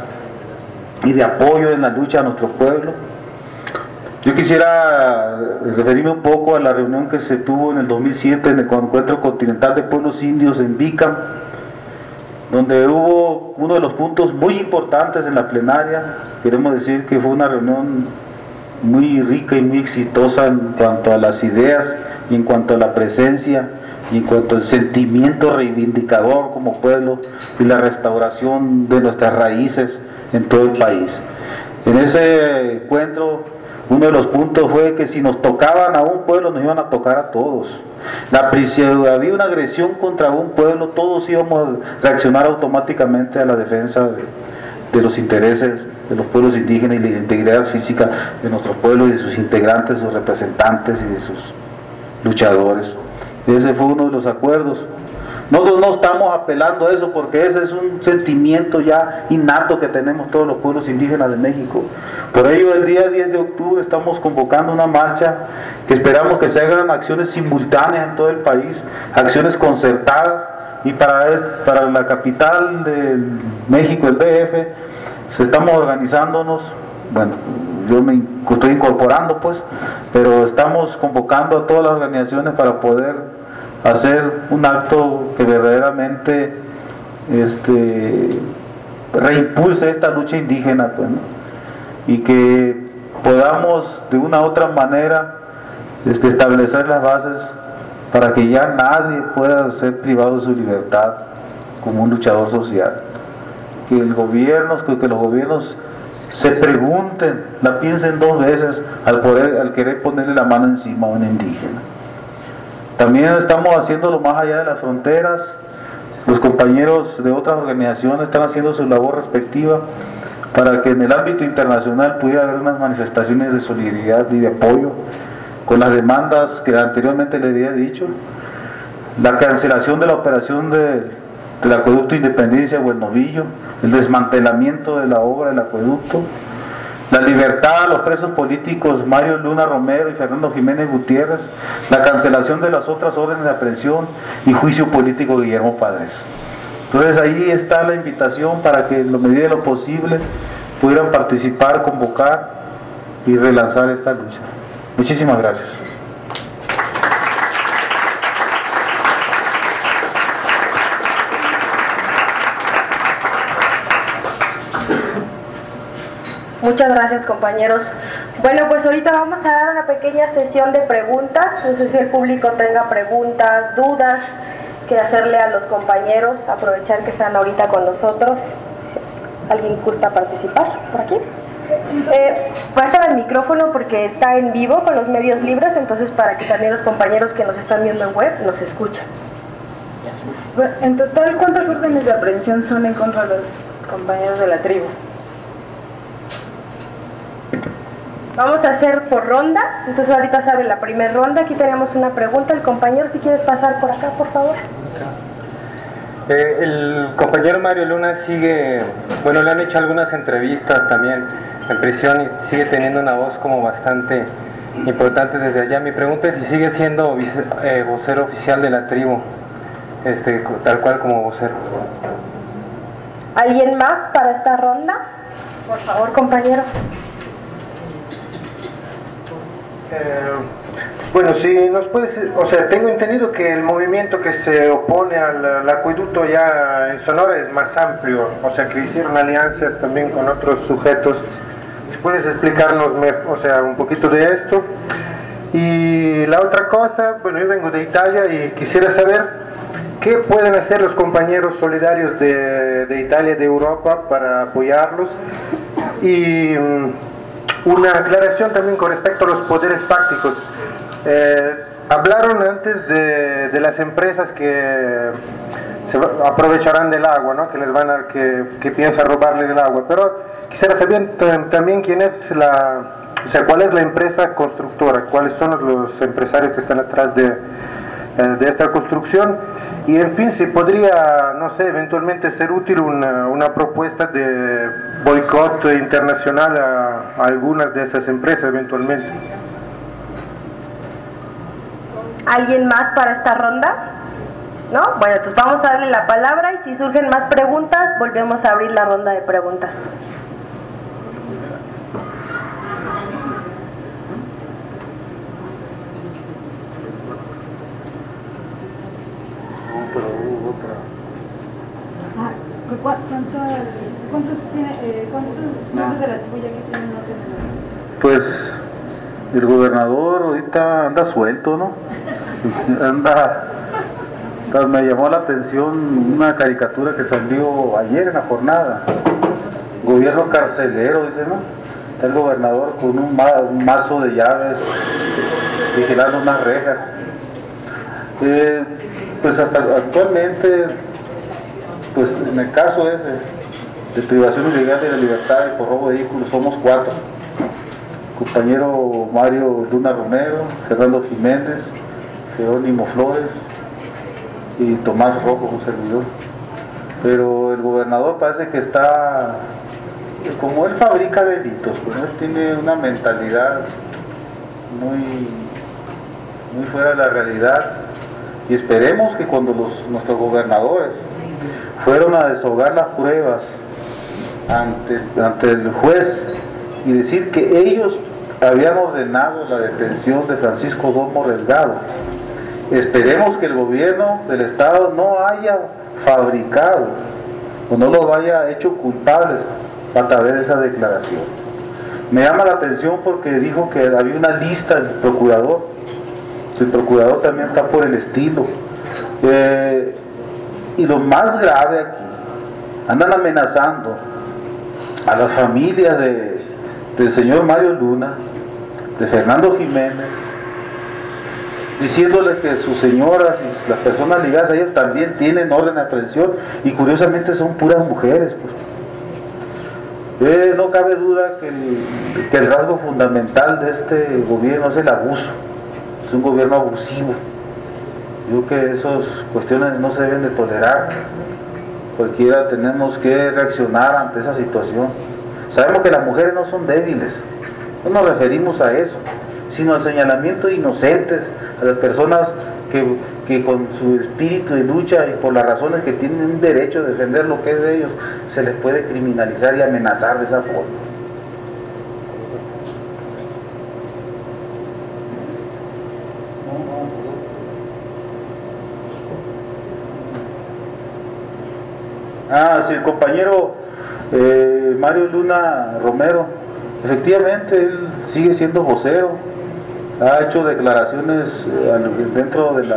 y de apoyo en la lucha a nuestro pueblo. Yo quisiera referirme un poco a la reunión que se tuvo en el 2007 en el Encuentro Continental de Pueblos Indios en Bicam, donde hubo uno de los puntos muy importantes en la plenaria. Queremos decir que fue una reunión muy rica y muy exitosa en cuanto a las ideas y en cuanto a la presencia y en cuanto al sentimiento reivindicador como pueblo y la restauración de nuestras raíces en todo el país. En ese encuentro uno de los puntos fue que si nos tocaban a un pueblo nos iban a tocar a todos. Si había una agresión contra un pueblo, todos íbamos a reaccionar automáticamente a la defensa de los intereses de los pueblos indígenas y la integridad física de nuestro pueblo y de sus integrantes, sus representantes y de sus luchadores. Ese fue uno de los acuerdos. Nosotros no estamos apelando a eso porque ese es un sentimiento ya innato que tenemos todos los pueblos indígenas de México. Por ello el día 10 de octubre estamos convocando una marcha que esperamos que se hagan acciones simultáneas en todo el país, acciones concertadas, y para la capital de México, el DF, estamos organizándonos. Bueno, yo me estoy incorporando pues, pero estamos convocando a todas las organizaciones para poder hacer un acto que verdaderamente reimpulse esta lucha indígena, pues, ¿no? Y que podamos de una u otra manera establecer las bases para que ya nadie pueda ser privado de su libertad como un luchador social. Que los gobiernos se pregunten, la piensen dos veces al querer ponerle la mano encima a un indígena. También estamos haciéndolo más allá de las fronteras. Los compañeros de otras organizaciones están haciendo su labor respectiva para que en el ámbito internacional pudiera haber unas manifestaciones de solidaridad y de apoyo con las demandas que anteriormente les había dicho: la cancelación de la operación del acueducto Independencia o el Novillo, el desmantelamiento de la obra del acueducto, la libertad a los presos políticos Mario Luna Romero y Fernando Jiménez Gutiérrez, la cancelación de las otras órdenes de aprehensión y juicio político de Guillermo Padres. Entonces ahí está la invitación para que en la medida de lo posible pudieran participar, convocar y relanzar esta lucha. Muchísimas gracias. Muchas gracias, compañeros. Bueno, pues ahorita vamos a dar una pequeña sesión de preguntas. No sé si el público tenga preguntas, dudas que hacerle a los compañeros. Aprovechar que están ahorita con nosotros. ¿Alguien gusta participar por aquí? Pasa el micrófono porque está en vivo con los medios libres, entonces para que también los compañeros que nos están viendo en web nos escuchen. Bueno, en total, ¿cuántas órdenes de aprehensión son en contra de los compañeros de la tribu? Vamos a hacer por ronda, entonces ahorita se abre la primera ronda. Aquí tenemos una pregunta. El compañero, si quieres pasar por acá, por favor. El compañero Mario Luna sigue, bueno, le han hecho algunas entrevistas también en prisión y sigue teniendo una voz como bastante importante desde allá. Mi pregunta es si sigue siendo vocero oficial de la tribu, tal cual como vocero. ¿Alguien más para esta ronda? Por favor, compañero. Bueno, si nos puedes, o sea, tengo entendido que el movimiento que se opone al acueducto ya en Sonora es más amplio, o sea, que hicieron alianzas también con otros sujetos. Si puedes explicarnos, o sea, un poquito de esto. Y la otra cosa, bueno, yo vengo de Italia y quisiera saber qué pueden hacer los compañeros solidarios de Italia, de Europa, para apoyarlos. Y una aclaración también con respecto a los poderes fácticos. Hablaron antes de las empresas que se aprovecharán del agua, ¿no? Que les van a que piensan robarle del agua, pero quisiera saber también quién es o sea, cuál es la empresa constructora, cuáles son los empresarios que están atrás de esta construcción, y en fin, si podría, no sé, eventualmente ser útil una propuesta de boicot internacional a algunas de esas empresas eventualmente. ¿Alguien más para esta ronda? ¿No? Bueno, pues vamos a darle la palabra y si surgen más preguntas, volvemos a abrir la ronda de preguntas. ¿Cuántos de la tribu ya que tienen no tienen? Pues el gobernador ahorita anda suelto, ¿no? Me llamó la atención una caricatura que salió ayer en la jornada. Gobierno carcelero, dice, ¿no? Está el gobernador con un mazo de llaves, vigilando unas rejas. Pues hasta actualmente, pues en el caso ese de privación ilegal de la libertad y por robo de vehículos, somos 4. Compañero Mario Luna Romero, Fernando Jiménez, Jerónimo Flores y Tomás Rojo, un servidor. Pero el gobernador parece que está, como él fabrica delitos, pues él tiene una mentalidad muy fuera de la realidad, y esperemos que cuando nuestros gobernadores fueron a deshogar las pruebas ante el juez y decir que ellos habían ordenado la detención de Francisco Domo Delgado, esperemos que el gobierno del estado no haya fabricado o no lo haya hecho culpable a través de esa declaración. Me llama la atención porque dijo que había una lista del procurador. El procurador también está por el estilo. Y lo más grave aquí, andan amenazando a las familias del señor Mario Luna, de Fernando Jiménez, diciéndoles que sus señoras y las personas ligadas a ellos también tienen orden de aprehensión, y curiosamente son puras mujeres, pues. No cabe duda que el rasgo fundamental de este gobierno es el abuso. Es un gobierno abusivo. Yo creo que esas cuestiones no se deben de tolerar. Cualquiera tenemos que reaccionar ante esa situación. Sabemos que las mujeres no son débiles, no nos referimos a eso, sino al señalamiento de inocentes, a las personas que con su espíritu de lucha y por las razones que tienen un derecho a defender lo que es de ellos, se les puede criminalizar y amenazar de esa forma. Sí, el compañero Mario Luna Romero, efectivamente él sigue siendo vocero, ha hecho declaraciones dentro de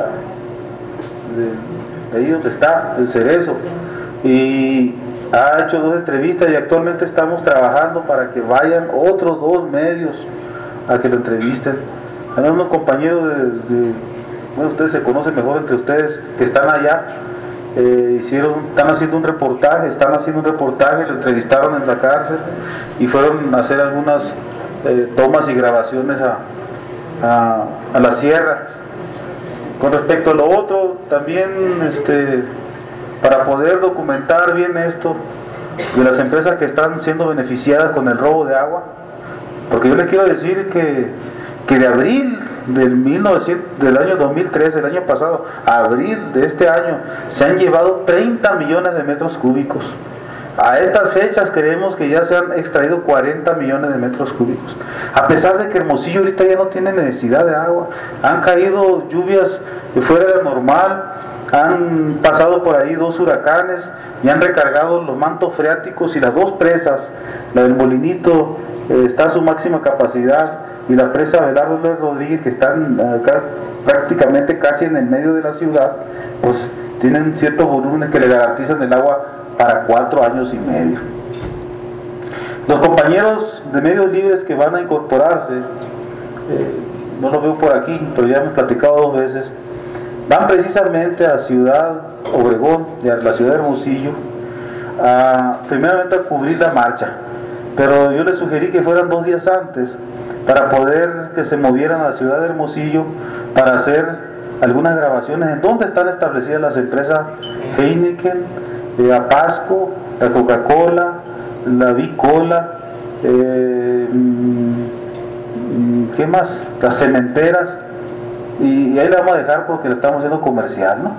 ahí donde está, el Cerezo, y ha hecho 2 entrevistas, y actualmente estamos trabajando para que vayan otros 2 medios a que lo entrevisten. Hay unos compañeros bueno, ustedes se conocen mejor entre ustedes, que están allá. Están haciendo un reportaje, lo entrevistaron en la cárcel y fueron a hacer algunas tomas y grabaciones a la sierra. Con respecto a lo otro, también para poder documentar bien esto de las empresas que están siendo beneficiadas con el robo de agua, porque yo les quiero decir que que de abril del año 2013, el año pasado, a abril de este año, se han llevado 30 millones de metros cúbicos. A estas fechas creemos que ya se han extraído 40 millones de metros cúbicos. A pesar de que Hermosillo ahorita ya no tiene necesidad de agua, han caído lluvias fuera de lo normal, han pasado por ahí 2 huracanes y han recargado los mantos freáticos, y las 2 presas, la del Molinito está a su máxima capacidad, y la presa Belardo Luis Rodríguez, que están acá prácticamente casi en el medio de la ciudad, pues tienen ciertos volúmenes que le garantizan el agua para 4 años y medio. Los compañeros de medios libres que van a incorporarse, no los veo por aquí, pero ya hemos platicado 2 veces, van precisamente a Ciudad Obregón, a la ciudad de Hermosillo, primeramente a cubrir la marcha, pero yo les sugerí que fueran 2 días antes, para poder que se movieran a la ciudad de Hermosillo para hacer algunas grabaciones en donde están establecidas las empresas Heineken, Apasco, la Coca-Cola, la Bicola, ¿qué más? Las cementeras, y ahí la vamos a dejar porque le estamos haciendo comercial, ¿no?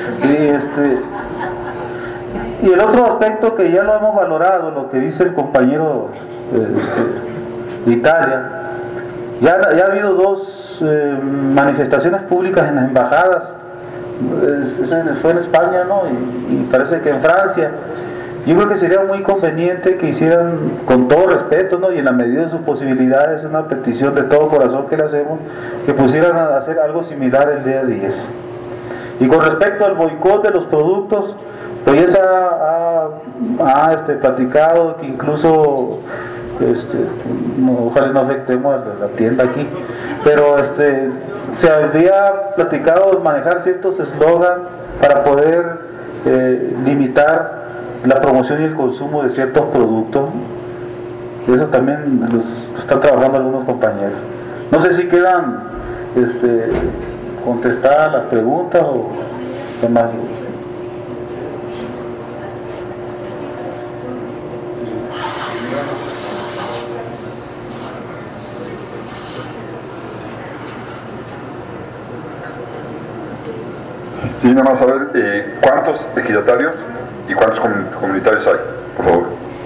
Y el otro aspecto que ya lo hemos valorado, lo que dice el compañero de Italia, ya ha habido 2 manifestaciones públicas en las embajadas, fue en España, ¿no? Y parece que en Francia. Yo creo que sería muy conveniente que hicieran, con todo respeto, ¿no?, y en la medida de sus posibilidades, una petición de todo corazón que le hacemos, que pusieran a hacer algo similar el día 10. Y con respecto al boicot de los productos, pues ya se ha platicado que incluso ojalá no afectemos a la tienda aquí, pero se había platicado manejar ciertos eslogans para poder limitar la promoción y el consumo de ciertos productos. Eso también los están trabajando algunos compañeros. No sé si quedan contestadas las preguntas o más. Sí, nada más saber cuántos ejidatarios y cuántos comunitarios hay, por favor.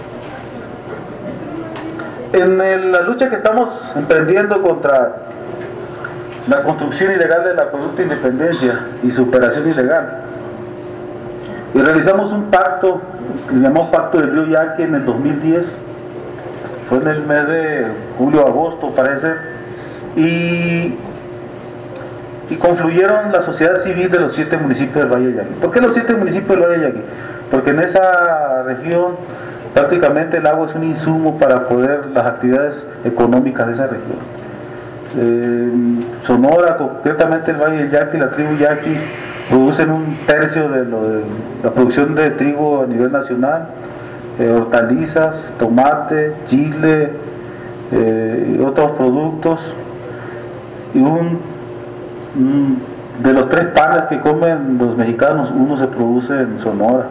En la lucha que estamos emprendiendo contra la construcción ilegal del acueducto Independencia y su operación ilegal, y realizamos un pacto que llamamos Pacto del Río Yaqui en el 2010, fue en el mes de julio-agosto parece, y confluyeron la sociedad civil de los 7 municipios del Valle Yaqui. ¿Por qué los 7 municipios del Valle Yaqui? Porque en esa región prácticamente el agua es un insumo para poder las actividades económicas de esa región. Sonora, concretamente el Valle Yaqui, la tribu Yaqui, producen 1/3 de la producción de trigo a nivel nacional, hortalizas, tomate, chile y otros productos, y de los 3 panes que comen los mexicanos, 1 se produce en Sonora.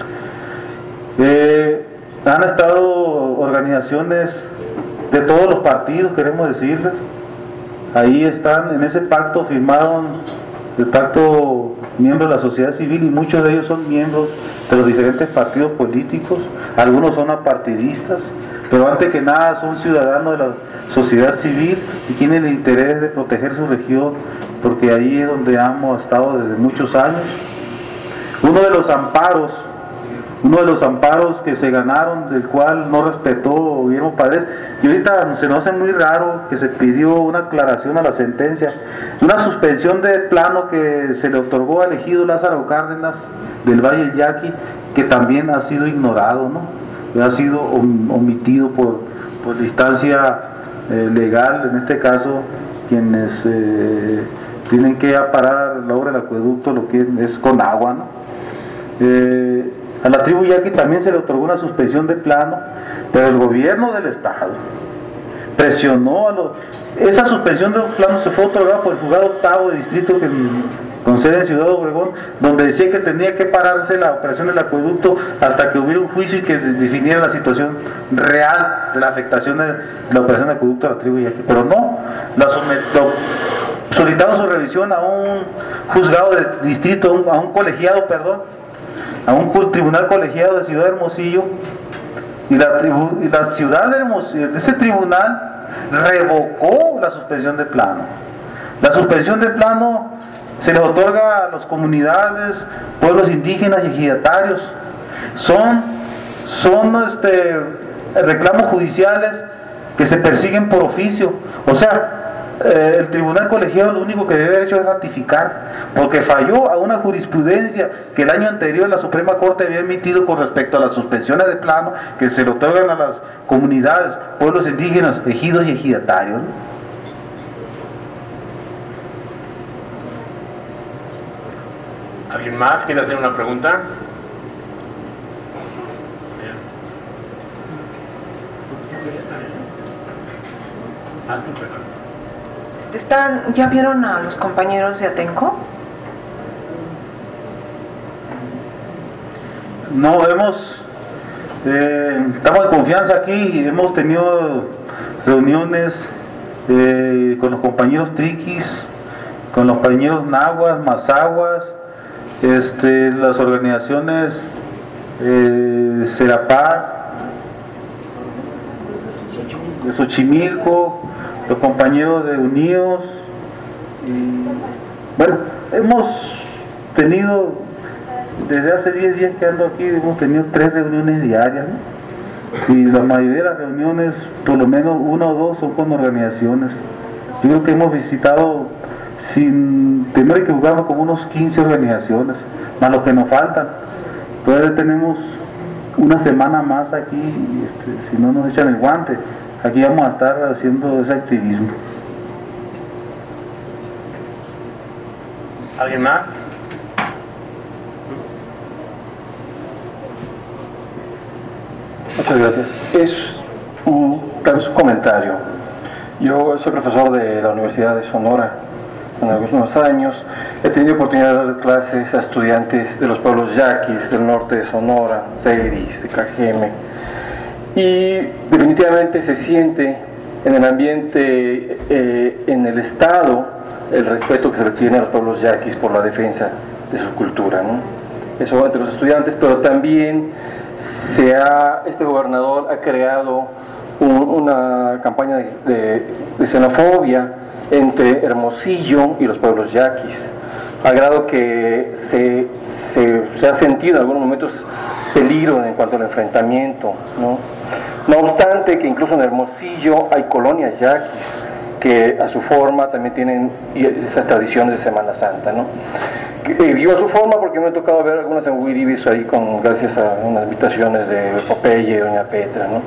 Han estado organizaciones de todos los partidos, queremos decirles, ahí están, en ese pacto firmaron el pacto miembros de la sociedad civil, y muchos de ellos son miembros de los diferentes partidos políticos, algunos son apartidistas, pero antes que nada son ciudadanos de la sociedad civil y tienen el interés de proteger su región, porque ahí es donde hemos estado desde muchos años. Uno de los amparos que se ganaron, del cual no respetó Guillermo Paredes, y ahorita se nos hace muy raro que se pidió una aclaración a la sentencia, una suspensión de plano que se le otorgó al ejido Lázaro Cárdenas del Valle Yaqui, que también ha sido ignorado, ¿no? Ha sido omitido por instancia legal, en este caso quienes tienen que aparar la obra del acueducto, lo que es con agua, ¿no? A la tribu Yaqui también se le otorgó una suspensión de plano, pero el gobierno del estado presionó esa suspensión de los planos se fue otorgada por el juzgado 8º de distrito, que con sede en Ciudad Obregón, donde decía que tenía que pararse la operación del acueducto hasta que hubiera un juicio y que definiera la situación real de la afectación de la operación del acueducto a la tribu Yaqui. Pero no, solicitaron su revisión a un juzgado de distrito, a un colegiado, perdón, a un tribunal colegiado de Ciudad Hermosillo, y la ciudad de Hermosillo, ese tribunal revocó la suspensión de plano. La suspensión de plano se le otorga a las comunidades, pueblos indígenas y ejidatarios. Son reclamos judiciales que se persiguen por oficio. O sea, el tribunal colegiado lo único que debe haber hecho es ratificar, porque falló a una jurisprudencia que el año anterior la Suprema Corte había emitido con respecto a las suspensiones de plano que se le otorgan a las comunidades, pueblos indígenas, ejidos y ejidatarios, ¿no? ¿Alguien más quiere hacer una pregunta? ¿Ya vieron a los compañeros de Atenco? No, estamos en confianza aquí y hemos tenido reuniones con los compañeros triquis, con los compañeros nahuas, mazahuas, las organizaciones Serapá, de Xochimilco, los compañeros de Unidos, y bueno, hemos tenido, desde hace 10 días que ando aquí, hemos tenido 3 reuniones diarias, ¿no? Y la mayoría de las reuniones, por lo menos 1 o 2 son con organizaciones. Yo creo que hemos visitado, sin tener que equivocarnos, como unos 15 organizaciones, más los que nos faltan. Todavía tenemos una semana más aquí, si no nos echan el guante. Aquí vamos a estar haciendo ese activismo. ¿Alguien más? Muchas gracias. Tal vez un comentario. Yo soy profesor de la Universidad de Sonora. En algunos años he tenido oportunidad de dar clases a estudiantes de los pueblos yaquis del norte de Sonora, Seiris, de Cajeme. Y definitivamente se siente en el ambiente, en el Estado, el respeto que se le tiene a los pueblos yaquis por la defensa de su cultura, ¿no? Eso entre los estudiantes, pero también este gobernador ha creado una campaña de xenofobia entre Hermosillo y los pueblos yaquis, a grado que se ha sentido en algunos momentos peligro en cuanto al enfrentamiento, ¿no? No obstante que incluso en Hermosillo hay colonias yaquis que a su forma también tienen esas tradiciones de Semana Santa, ¿no? Yo a su forma porque me ha tocado ver algunas en Huiribis ahí gracias a unas invitaciones de Popeye y Doña Petra, ¿no?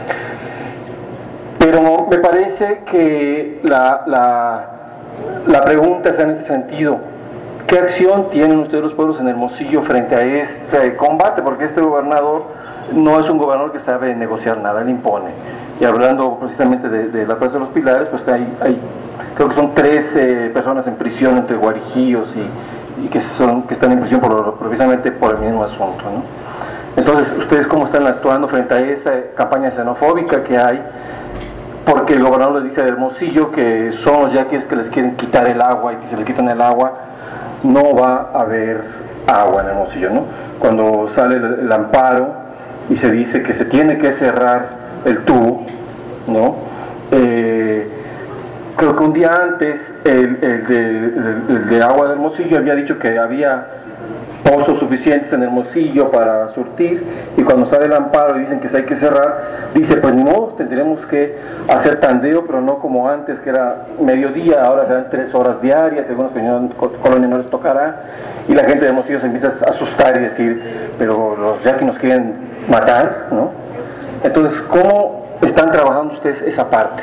Pero me parece que la pregunta está en este sentido. ¿Qué acción tienen ustedes los pueblos en Hermosillo frente a este combate? Porque este gobernador no es un gobernador que sabe negociar nada, él impone. Y hablando precisamente de la Plaza de los Pilares, pues creo que son 13 personas en prisión entre guarijíos y que están en prisión precisamente por el mismo asunto, ¿no? Entonces, ¿ustedes cómo están actuando frente a esa campaña xenofóbica que hay? Porque el gobernador les dice a Hermosillo que son los yaquis que les quieren quitar el agua, y que si les quitan el agua no va a haber agua en Hermosillo, ¿no? Cuando sale el amparo y se dice que se tiene que cerrar el tubo, ¿no? Creo que un día antes el de agua de Hermosillo había dicho que había pozos suficientes en Hermosillo para surtir, y cuando sale el amparo y dicen que se hay que cerrar, dice pues ni modo, tendremos que hacer tandeo, pero no como antes que era mediodía, ahora serán 3 horas diarias, algunos colonias no les tocará, y la gente de Hermosillo se empieza a asustar y decir, pero los yaquis nos quieren matar, ¿no? Entonces, ¿cómo están trabajando ustedes esa parte?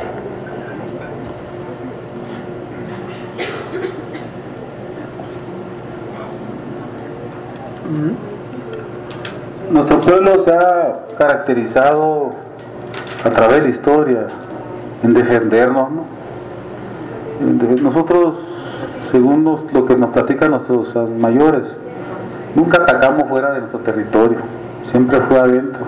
Nuestro pueblo se ha caracterizado a través de la historia en defendernos, ¿no? Nosotros según lo que nos platican nuestros mayores, nunca atacamos fuera de nuestro territorio, siempre fue adentro.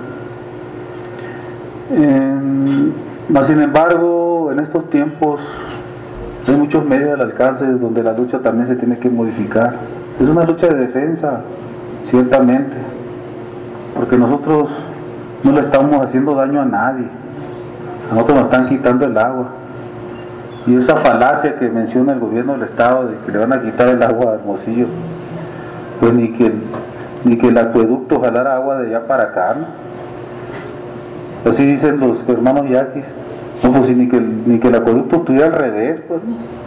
Mas sin embargo, en estos tiempos hay muchos medios al alcance donde la lucha también se tiene que modificar. Es una lucha de defensa, ciertamente, porque nosotros no le estamos haciendo daño a nadie, a nosotros nos están quitando el agua. Y esa falacia que menciona el gobierno del estado de que le van a quitar el agua a Hermosillo, pues ni que el acueducto jalara agua de allá para acá, ¿no? Así dicen los hermanos yaquis. No, pues ni que el acueducto estuviera al revés, pues.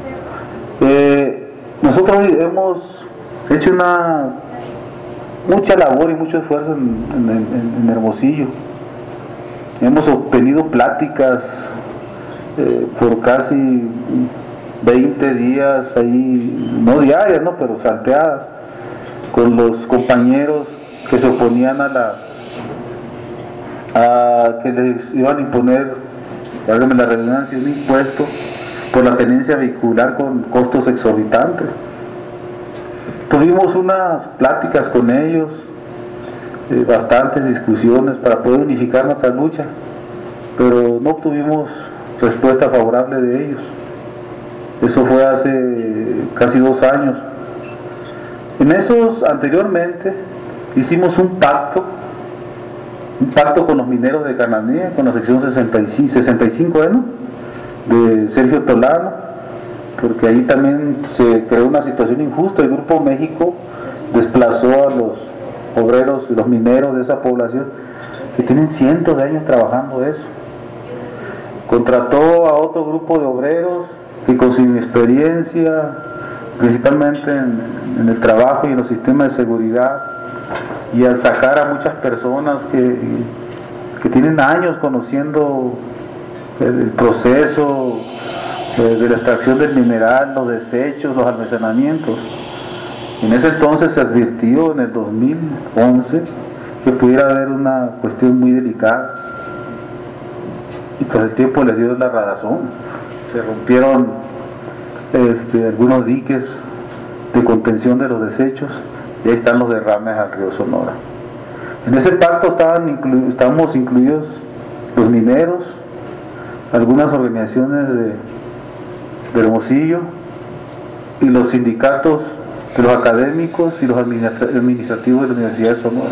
Nosotros hemos hecho mucha labor y mucho esfuerzo en Hermosillo. Hemos obtenido pláticas por casi 20 días ahí, no diarias, ¿no?, pero salteadas, con los compañeros que se oponían a que les iban a imponer, válgame la redundancia, un impuesto por la tenencia vehicular con costos exorbitantes. Tuvimos unas pláticas con ellos, bastantes discusiones para poder unificar nuestra lucha, pero no obtuvimos respuesta favorable de ellos. Eso fue hace casi 2 años. En esos anteriormente hicimos un pacto con los mineros de Cananea, con la sección 65, ¿no?, de Sergio Tolano, porque ahí también se creó una situación injusta. El Grupo México desplazó a los obreros y los mineros de esa población que tienen cientos de años trabajando eso. Contrató a otro grupo de obreros que con su inexperiencia, principalmente en el trabajo y en los sistemas de seguridad, y al sacar a muchas personas que tienen años conociendo el proceso de la extracción del mineral, los desechos, los almacenamientos. En ese entonces se advirtió, en el 2011, que pudiera haber una cuestión muy delicada, y pues el tiempo les dio la razón. Se rompieron algunos diques de contención de los desechos, y ahí están los derrames al río Sonora. En ese pacto estábamos incluidos los mineros, algunas organizaciones de Hermosillo, y los sindicatos de los académicos y los administrativos de la Universidad de Sonora.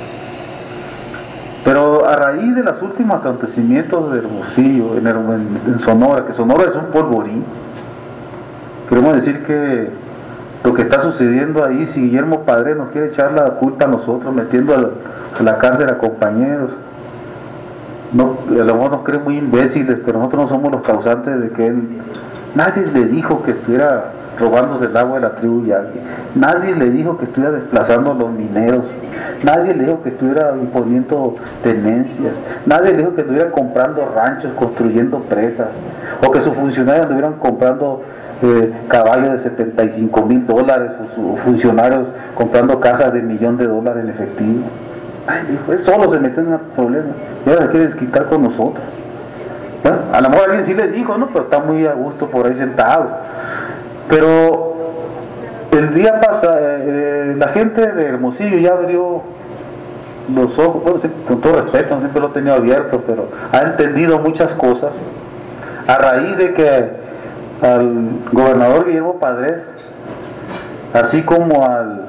Pero a raíz de los últimos acontecimientos de Hermosillo, en Sonora, que Sonora es un polvorín, queremos decir que lo que está sucediendo ahí, si Guillermo Padre nos quiere echar la culpa a nosotros, metiendo a la cárcel a compañeros, no, a lo mejor nos creen muy imbéciles, pero nosotros no somos los causantes de que él. Nadie le dijo que estuviera robándose el agua de la tribu Yaqui, nadie le dijo que estuviera desplazando a los mineros, nadie le dijo que estuviera imponiendo tenencias, nadie le dijo que estuviera comprando ranchos, construyendo presas, o que sus funcionarios estuvieran comprando caballos de $75,000, o funcionarios comprando casas de $1 millón en efectivo. Ay, dijo, él solo se metió en el problema y ahora se quiere desquitar con nosotros. Bueno, a lo mejor alguien sí les dijo, ¿no?, pero está muy a gusto por ahí sentado. Pero el día pasado, la gente de Hermosillo ya abrió los ojos, bueno, con todo respeto, siempre lo he tenido abierto, pero ha entendido muchas cosas a raíz de que al gobernador Guillermo Padres, así como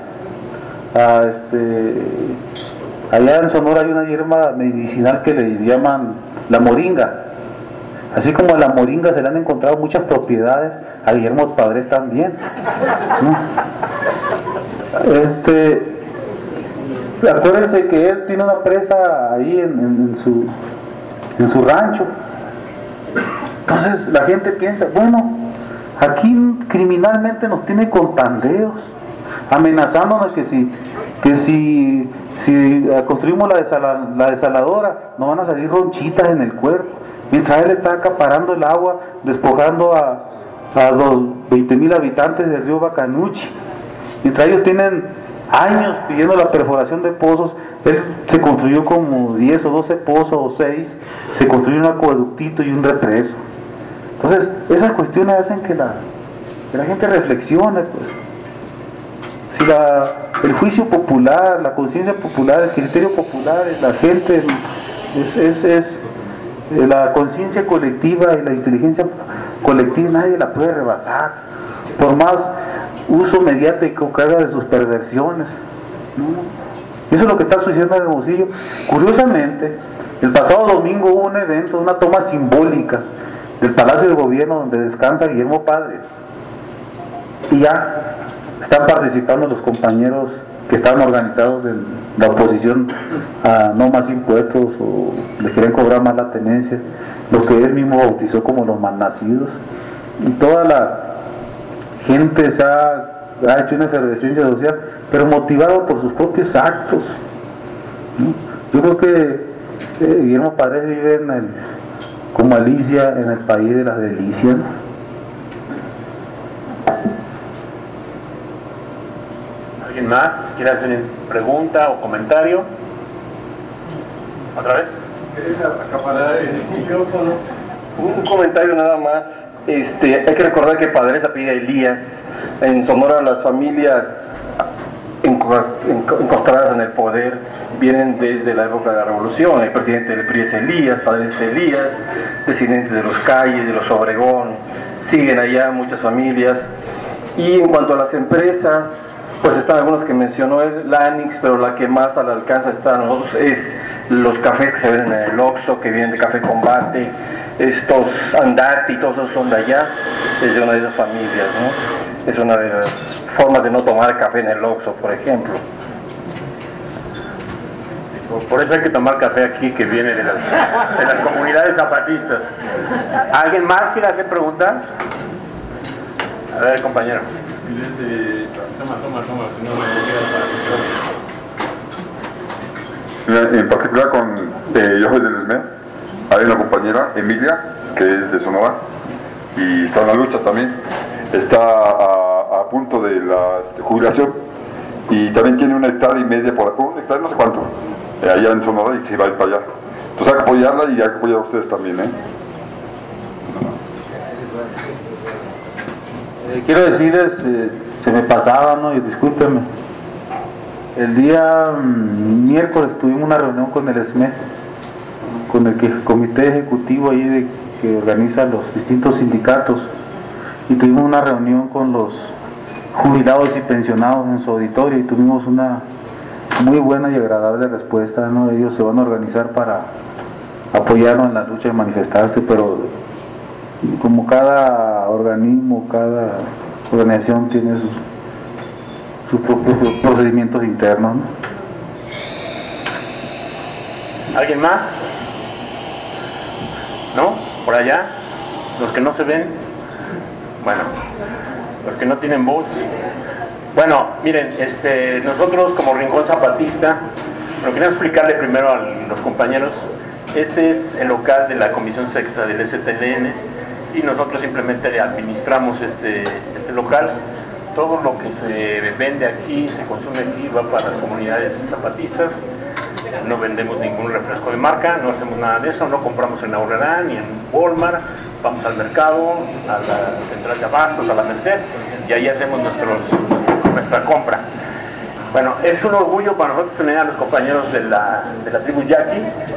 allá en Sonora hay una hierba medicinal que le llaman la moringa. Así como a la moringa se le han encontrado muchas propiedades, a Guillermo Padres también. Acuérdense que él tiene una presa ahí en su rancho. Entonces la gente piensa, bueno, aquí criminalmente nos tiene con tandeos, amenazándonos que si construimos la desaladora nos van a salir ronchitas en el cuerpo, mientras él está acaparando el agua, despojando a los 20,000 habitantes del río Bacanuchi, mientras ellos tienen años pidiendo la perforación de pozos. Él se construyó como 10 o 12 pozos o 6, se construyó un acueductito y un represo. Entonces esas cuestiones hacen que que la gente reflexione, pues. Si el juicio popular, la conciencia popular, el criterio popular, la gente, la conciencia colectiva y la inteligencia colectiva nadie la puede rebasar, por más uso mediático que haga de sus perversiones, ¿no? Eso es lo que está sucediendo en Hermosillo. Curiosamente, el pasado domingo hubo un evento, una toma simbólica del Palacio de Gobierno donde descansa Guillermo Padre, y ya están participando los compañeros que estaban organizados de la oposición a no más impuestos, o le quieren cobrar más la tenencia, lo que él mismo bautizó como los malnacidos, y toda la gente se ha hecho una efervescencia social, pero motivado por sus propios actos, ¿no? Yo creo que Guillermo Paredes vive como Alicia en el país de las delicias, ¿no? ¿Alguien más quiere hacer pregunta o comentario? ¿Otra vez? Un comentario nada más. Hay que recordar que Padres apellida Elías. En Sonora las familias encostradas en el poder vienen desde la época de la Revolución. El presidente del PRI es Elías, Padres Elías, presidentes de los Calles, de los Obregón, siguen allá muchas familias. Y en cuanto a las empresas, pues están algunos que mencionó el Lanix, pero la que más al alcance está a nosotros es los cafés que se venden en el Oxxo, que vienen de Café Combate, estos Andati, todos esos son de allá, es de una de esas familias, ¿no? Es una de las formas de no tomar café en el Oxxo, por ejemplo. Por eso hay que tomar café aquí, que viene de las comunidades zapatistas. ¿Alguien más quiere hacer preguntas? A ver, compañero. En particular yo soy del ESME, hay una compañera, Emilia, que es de Sonora, y está en la lucha también, está a punto de la jubilación, y también tiene 1,5 hectáreas por acá, 1 hectárea, no sé cuánto, allá en Sonora, y se va a ir para allá. Entonces hay que apoyarla y hay que apoyar a ustedes también, Quiero decirles, se me pasaba, ¿no? Y discúlpenme. El día miércoles tuvimos una reunión con el ESME, con el comité ejecutivo ahí que organiza los distintos sindicatos, y tuvimos una reunión con los jubilados y pensionados en su auditorio, y tuvimos una muy buena y agradable respuesta, ¿no? Ellos se van a organizar para apoyarnos en la lucha y manifestarse, pero como cada organismo, cada organización tiene sus propios procedimientos internos, ¿no? ¿Alguien más? ¿No? ¿Por allá? ¿Los que no se ven? Bueno, los que no tienen voz. Bueno, miren, nosotros como Rincón Zapatista, bueno, quería explicarle primero a los compañeros, este es el local de la Comisión Sexta del STLN, y nosotros simplemente administramos este local. Todo lo que se vende aquí, se consume aquí, va para las comunidades zapatistas. No vendemos ningún refresco de marca, no hacemos nada de eso, no compramos en Aurrerá ni en Walmart, vamos al mercado, a la central de abastos, a la Merced, y ahí hacemos nuestra compra. Bueno, es un orgullo para nosotros tener a los compañeros de la tribu Yaqui.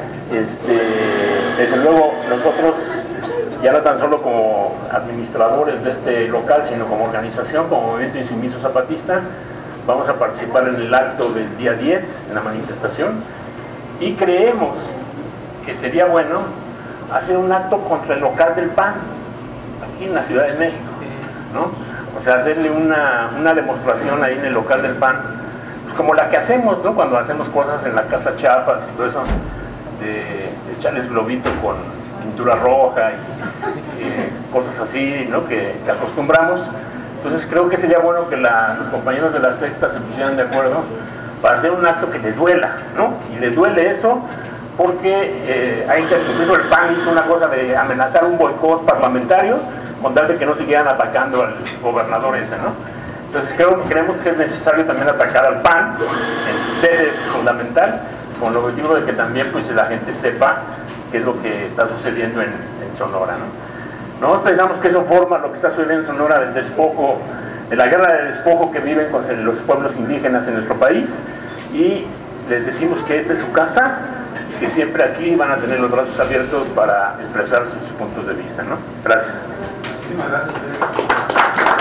Desde luego nosotros, ya no tan solo como administradores de este local, sino como organización, como Movimiento Insumisa Zapatista, vamos a participar en el acto del día 10, en la manifestación, y creemos que sería bueno hacer un acto contra el local del PAN, aquí en la Ciudad de México, ¿no? O sea, hacerle una demostración ahí en el local del PAN, pues como la que hacemos, ¿no? Cuando hacemos cosas en la Casa Chiapas y todo eso, de echarles globito con pintura roja y cosas así, ¿no? Que acostumbramos. Entonces creo que sería bueno que los compañeros de la sexta se pusieran de acuerdo para hacer un acto que les duela, ¿no? Y les duele eso porque hay incluso el PAN hizo una cosa de amenazar un boicot parlamentario con tal de que no siguieran atacando al gobernador ese, ¿no? Entonces creemos que es necesario también atacar al PAN en su sede fundamental, con el objetivo de que también pues la gente sepa qué es lo que está sucediendo en Sonora, ¿no? Nosotros pensamos que eso forma lo que está sucediendo en Sonora del despojo, de la guerra de despojo que viven los pueblos indígenas en nuestro país, y les decimos que esta es su casa, que siempre aquí van a tener los brazos abiertos para expresar sus puntos de vista, ¿no? Gracias. Muchísimas gracias.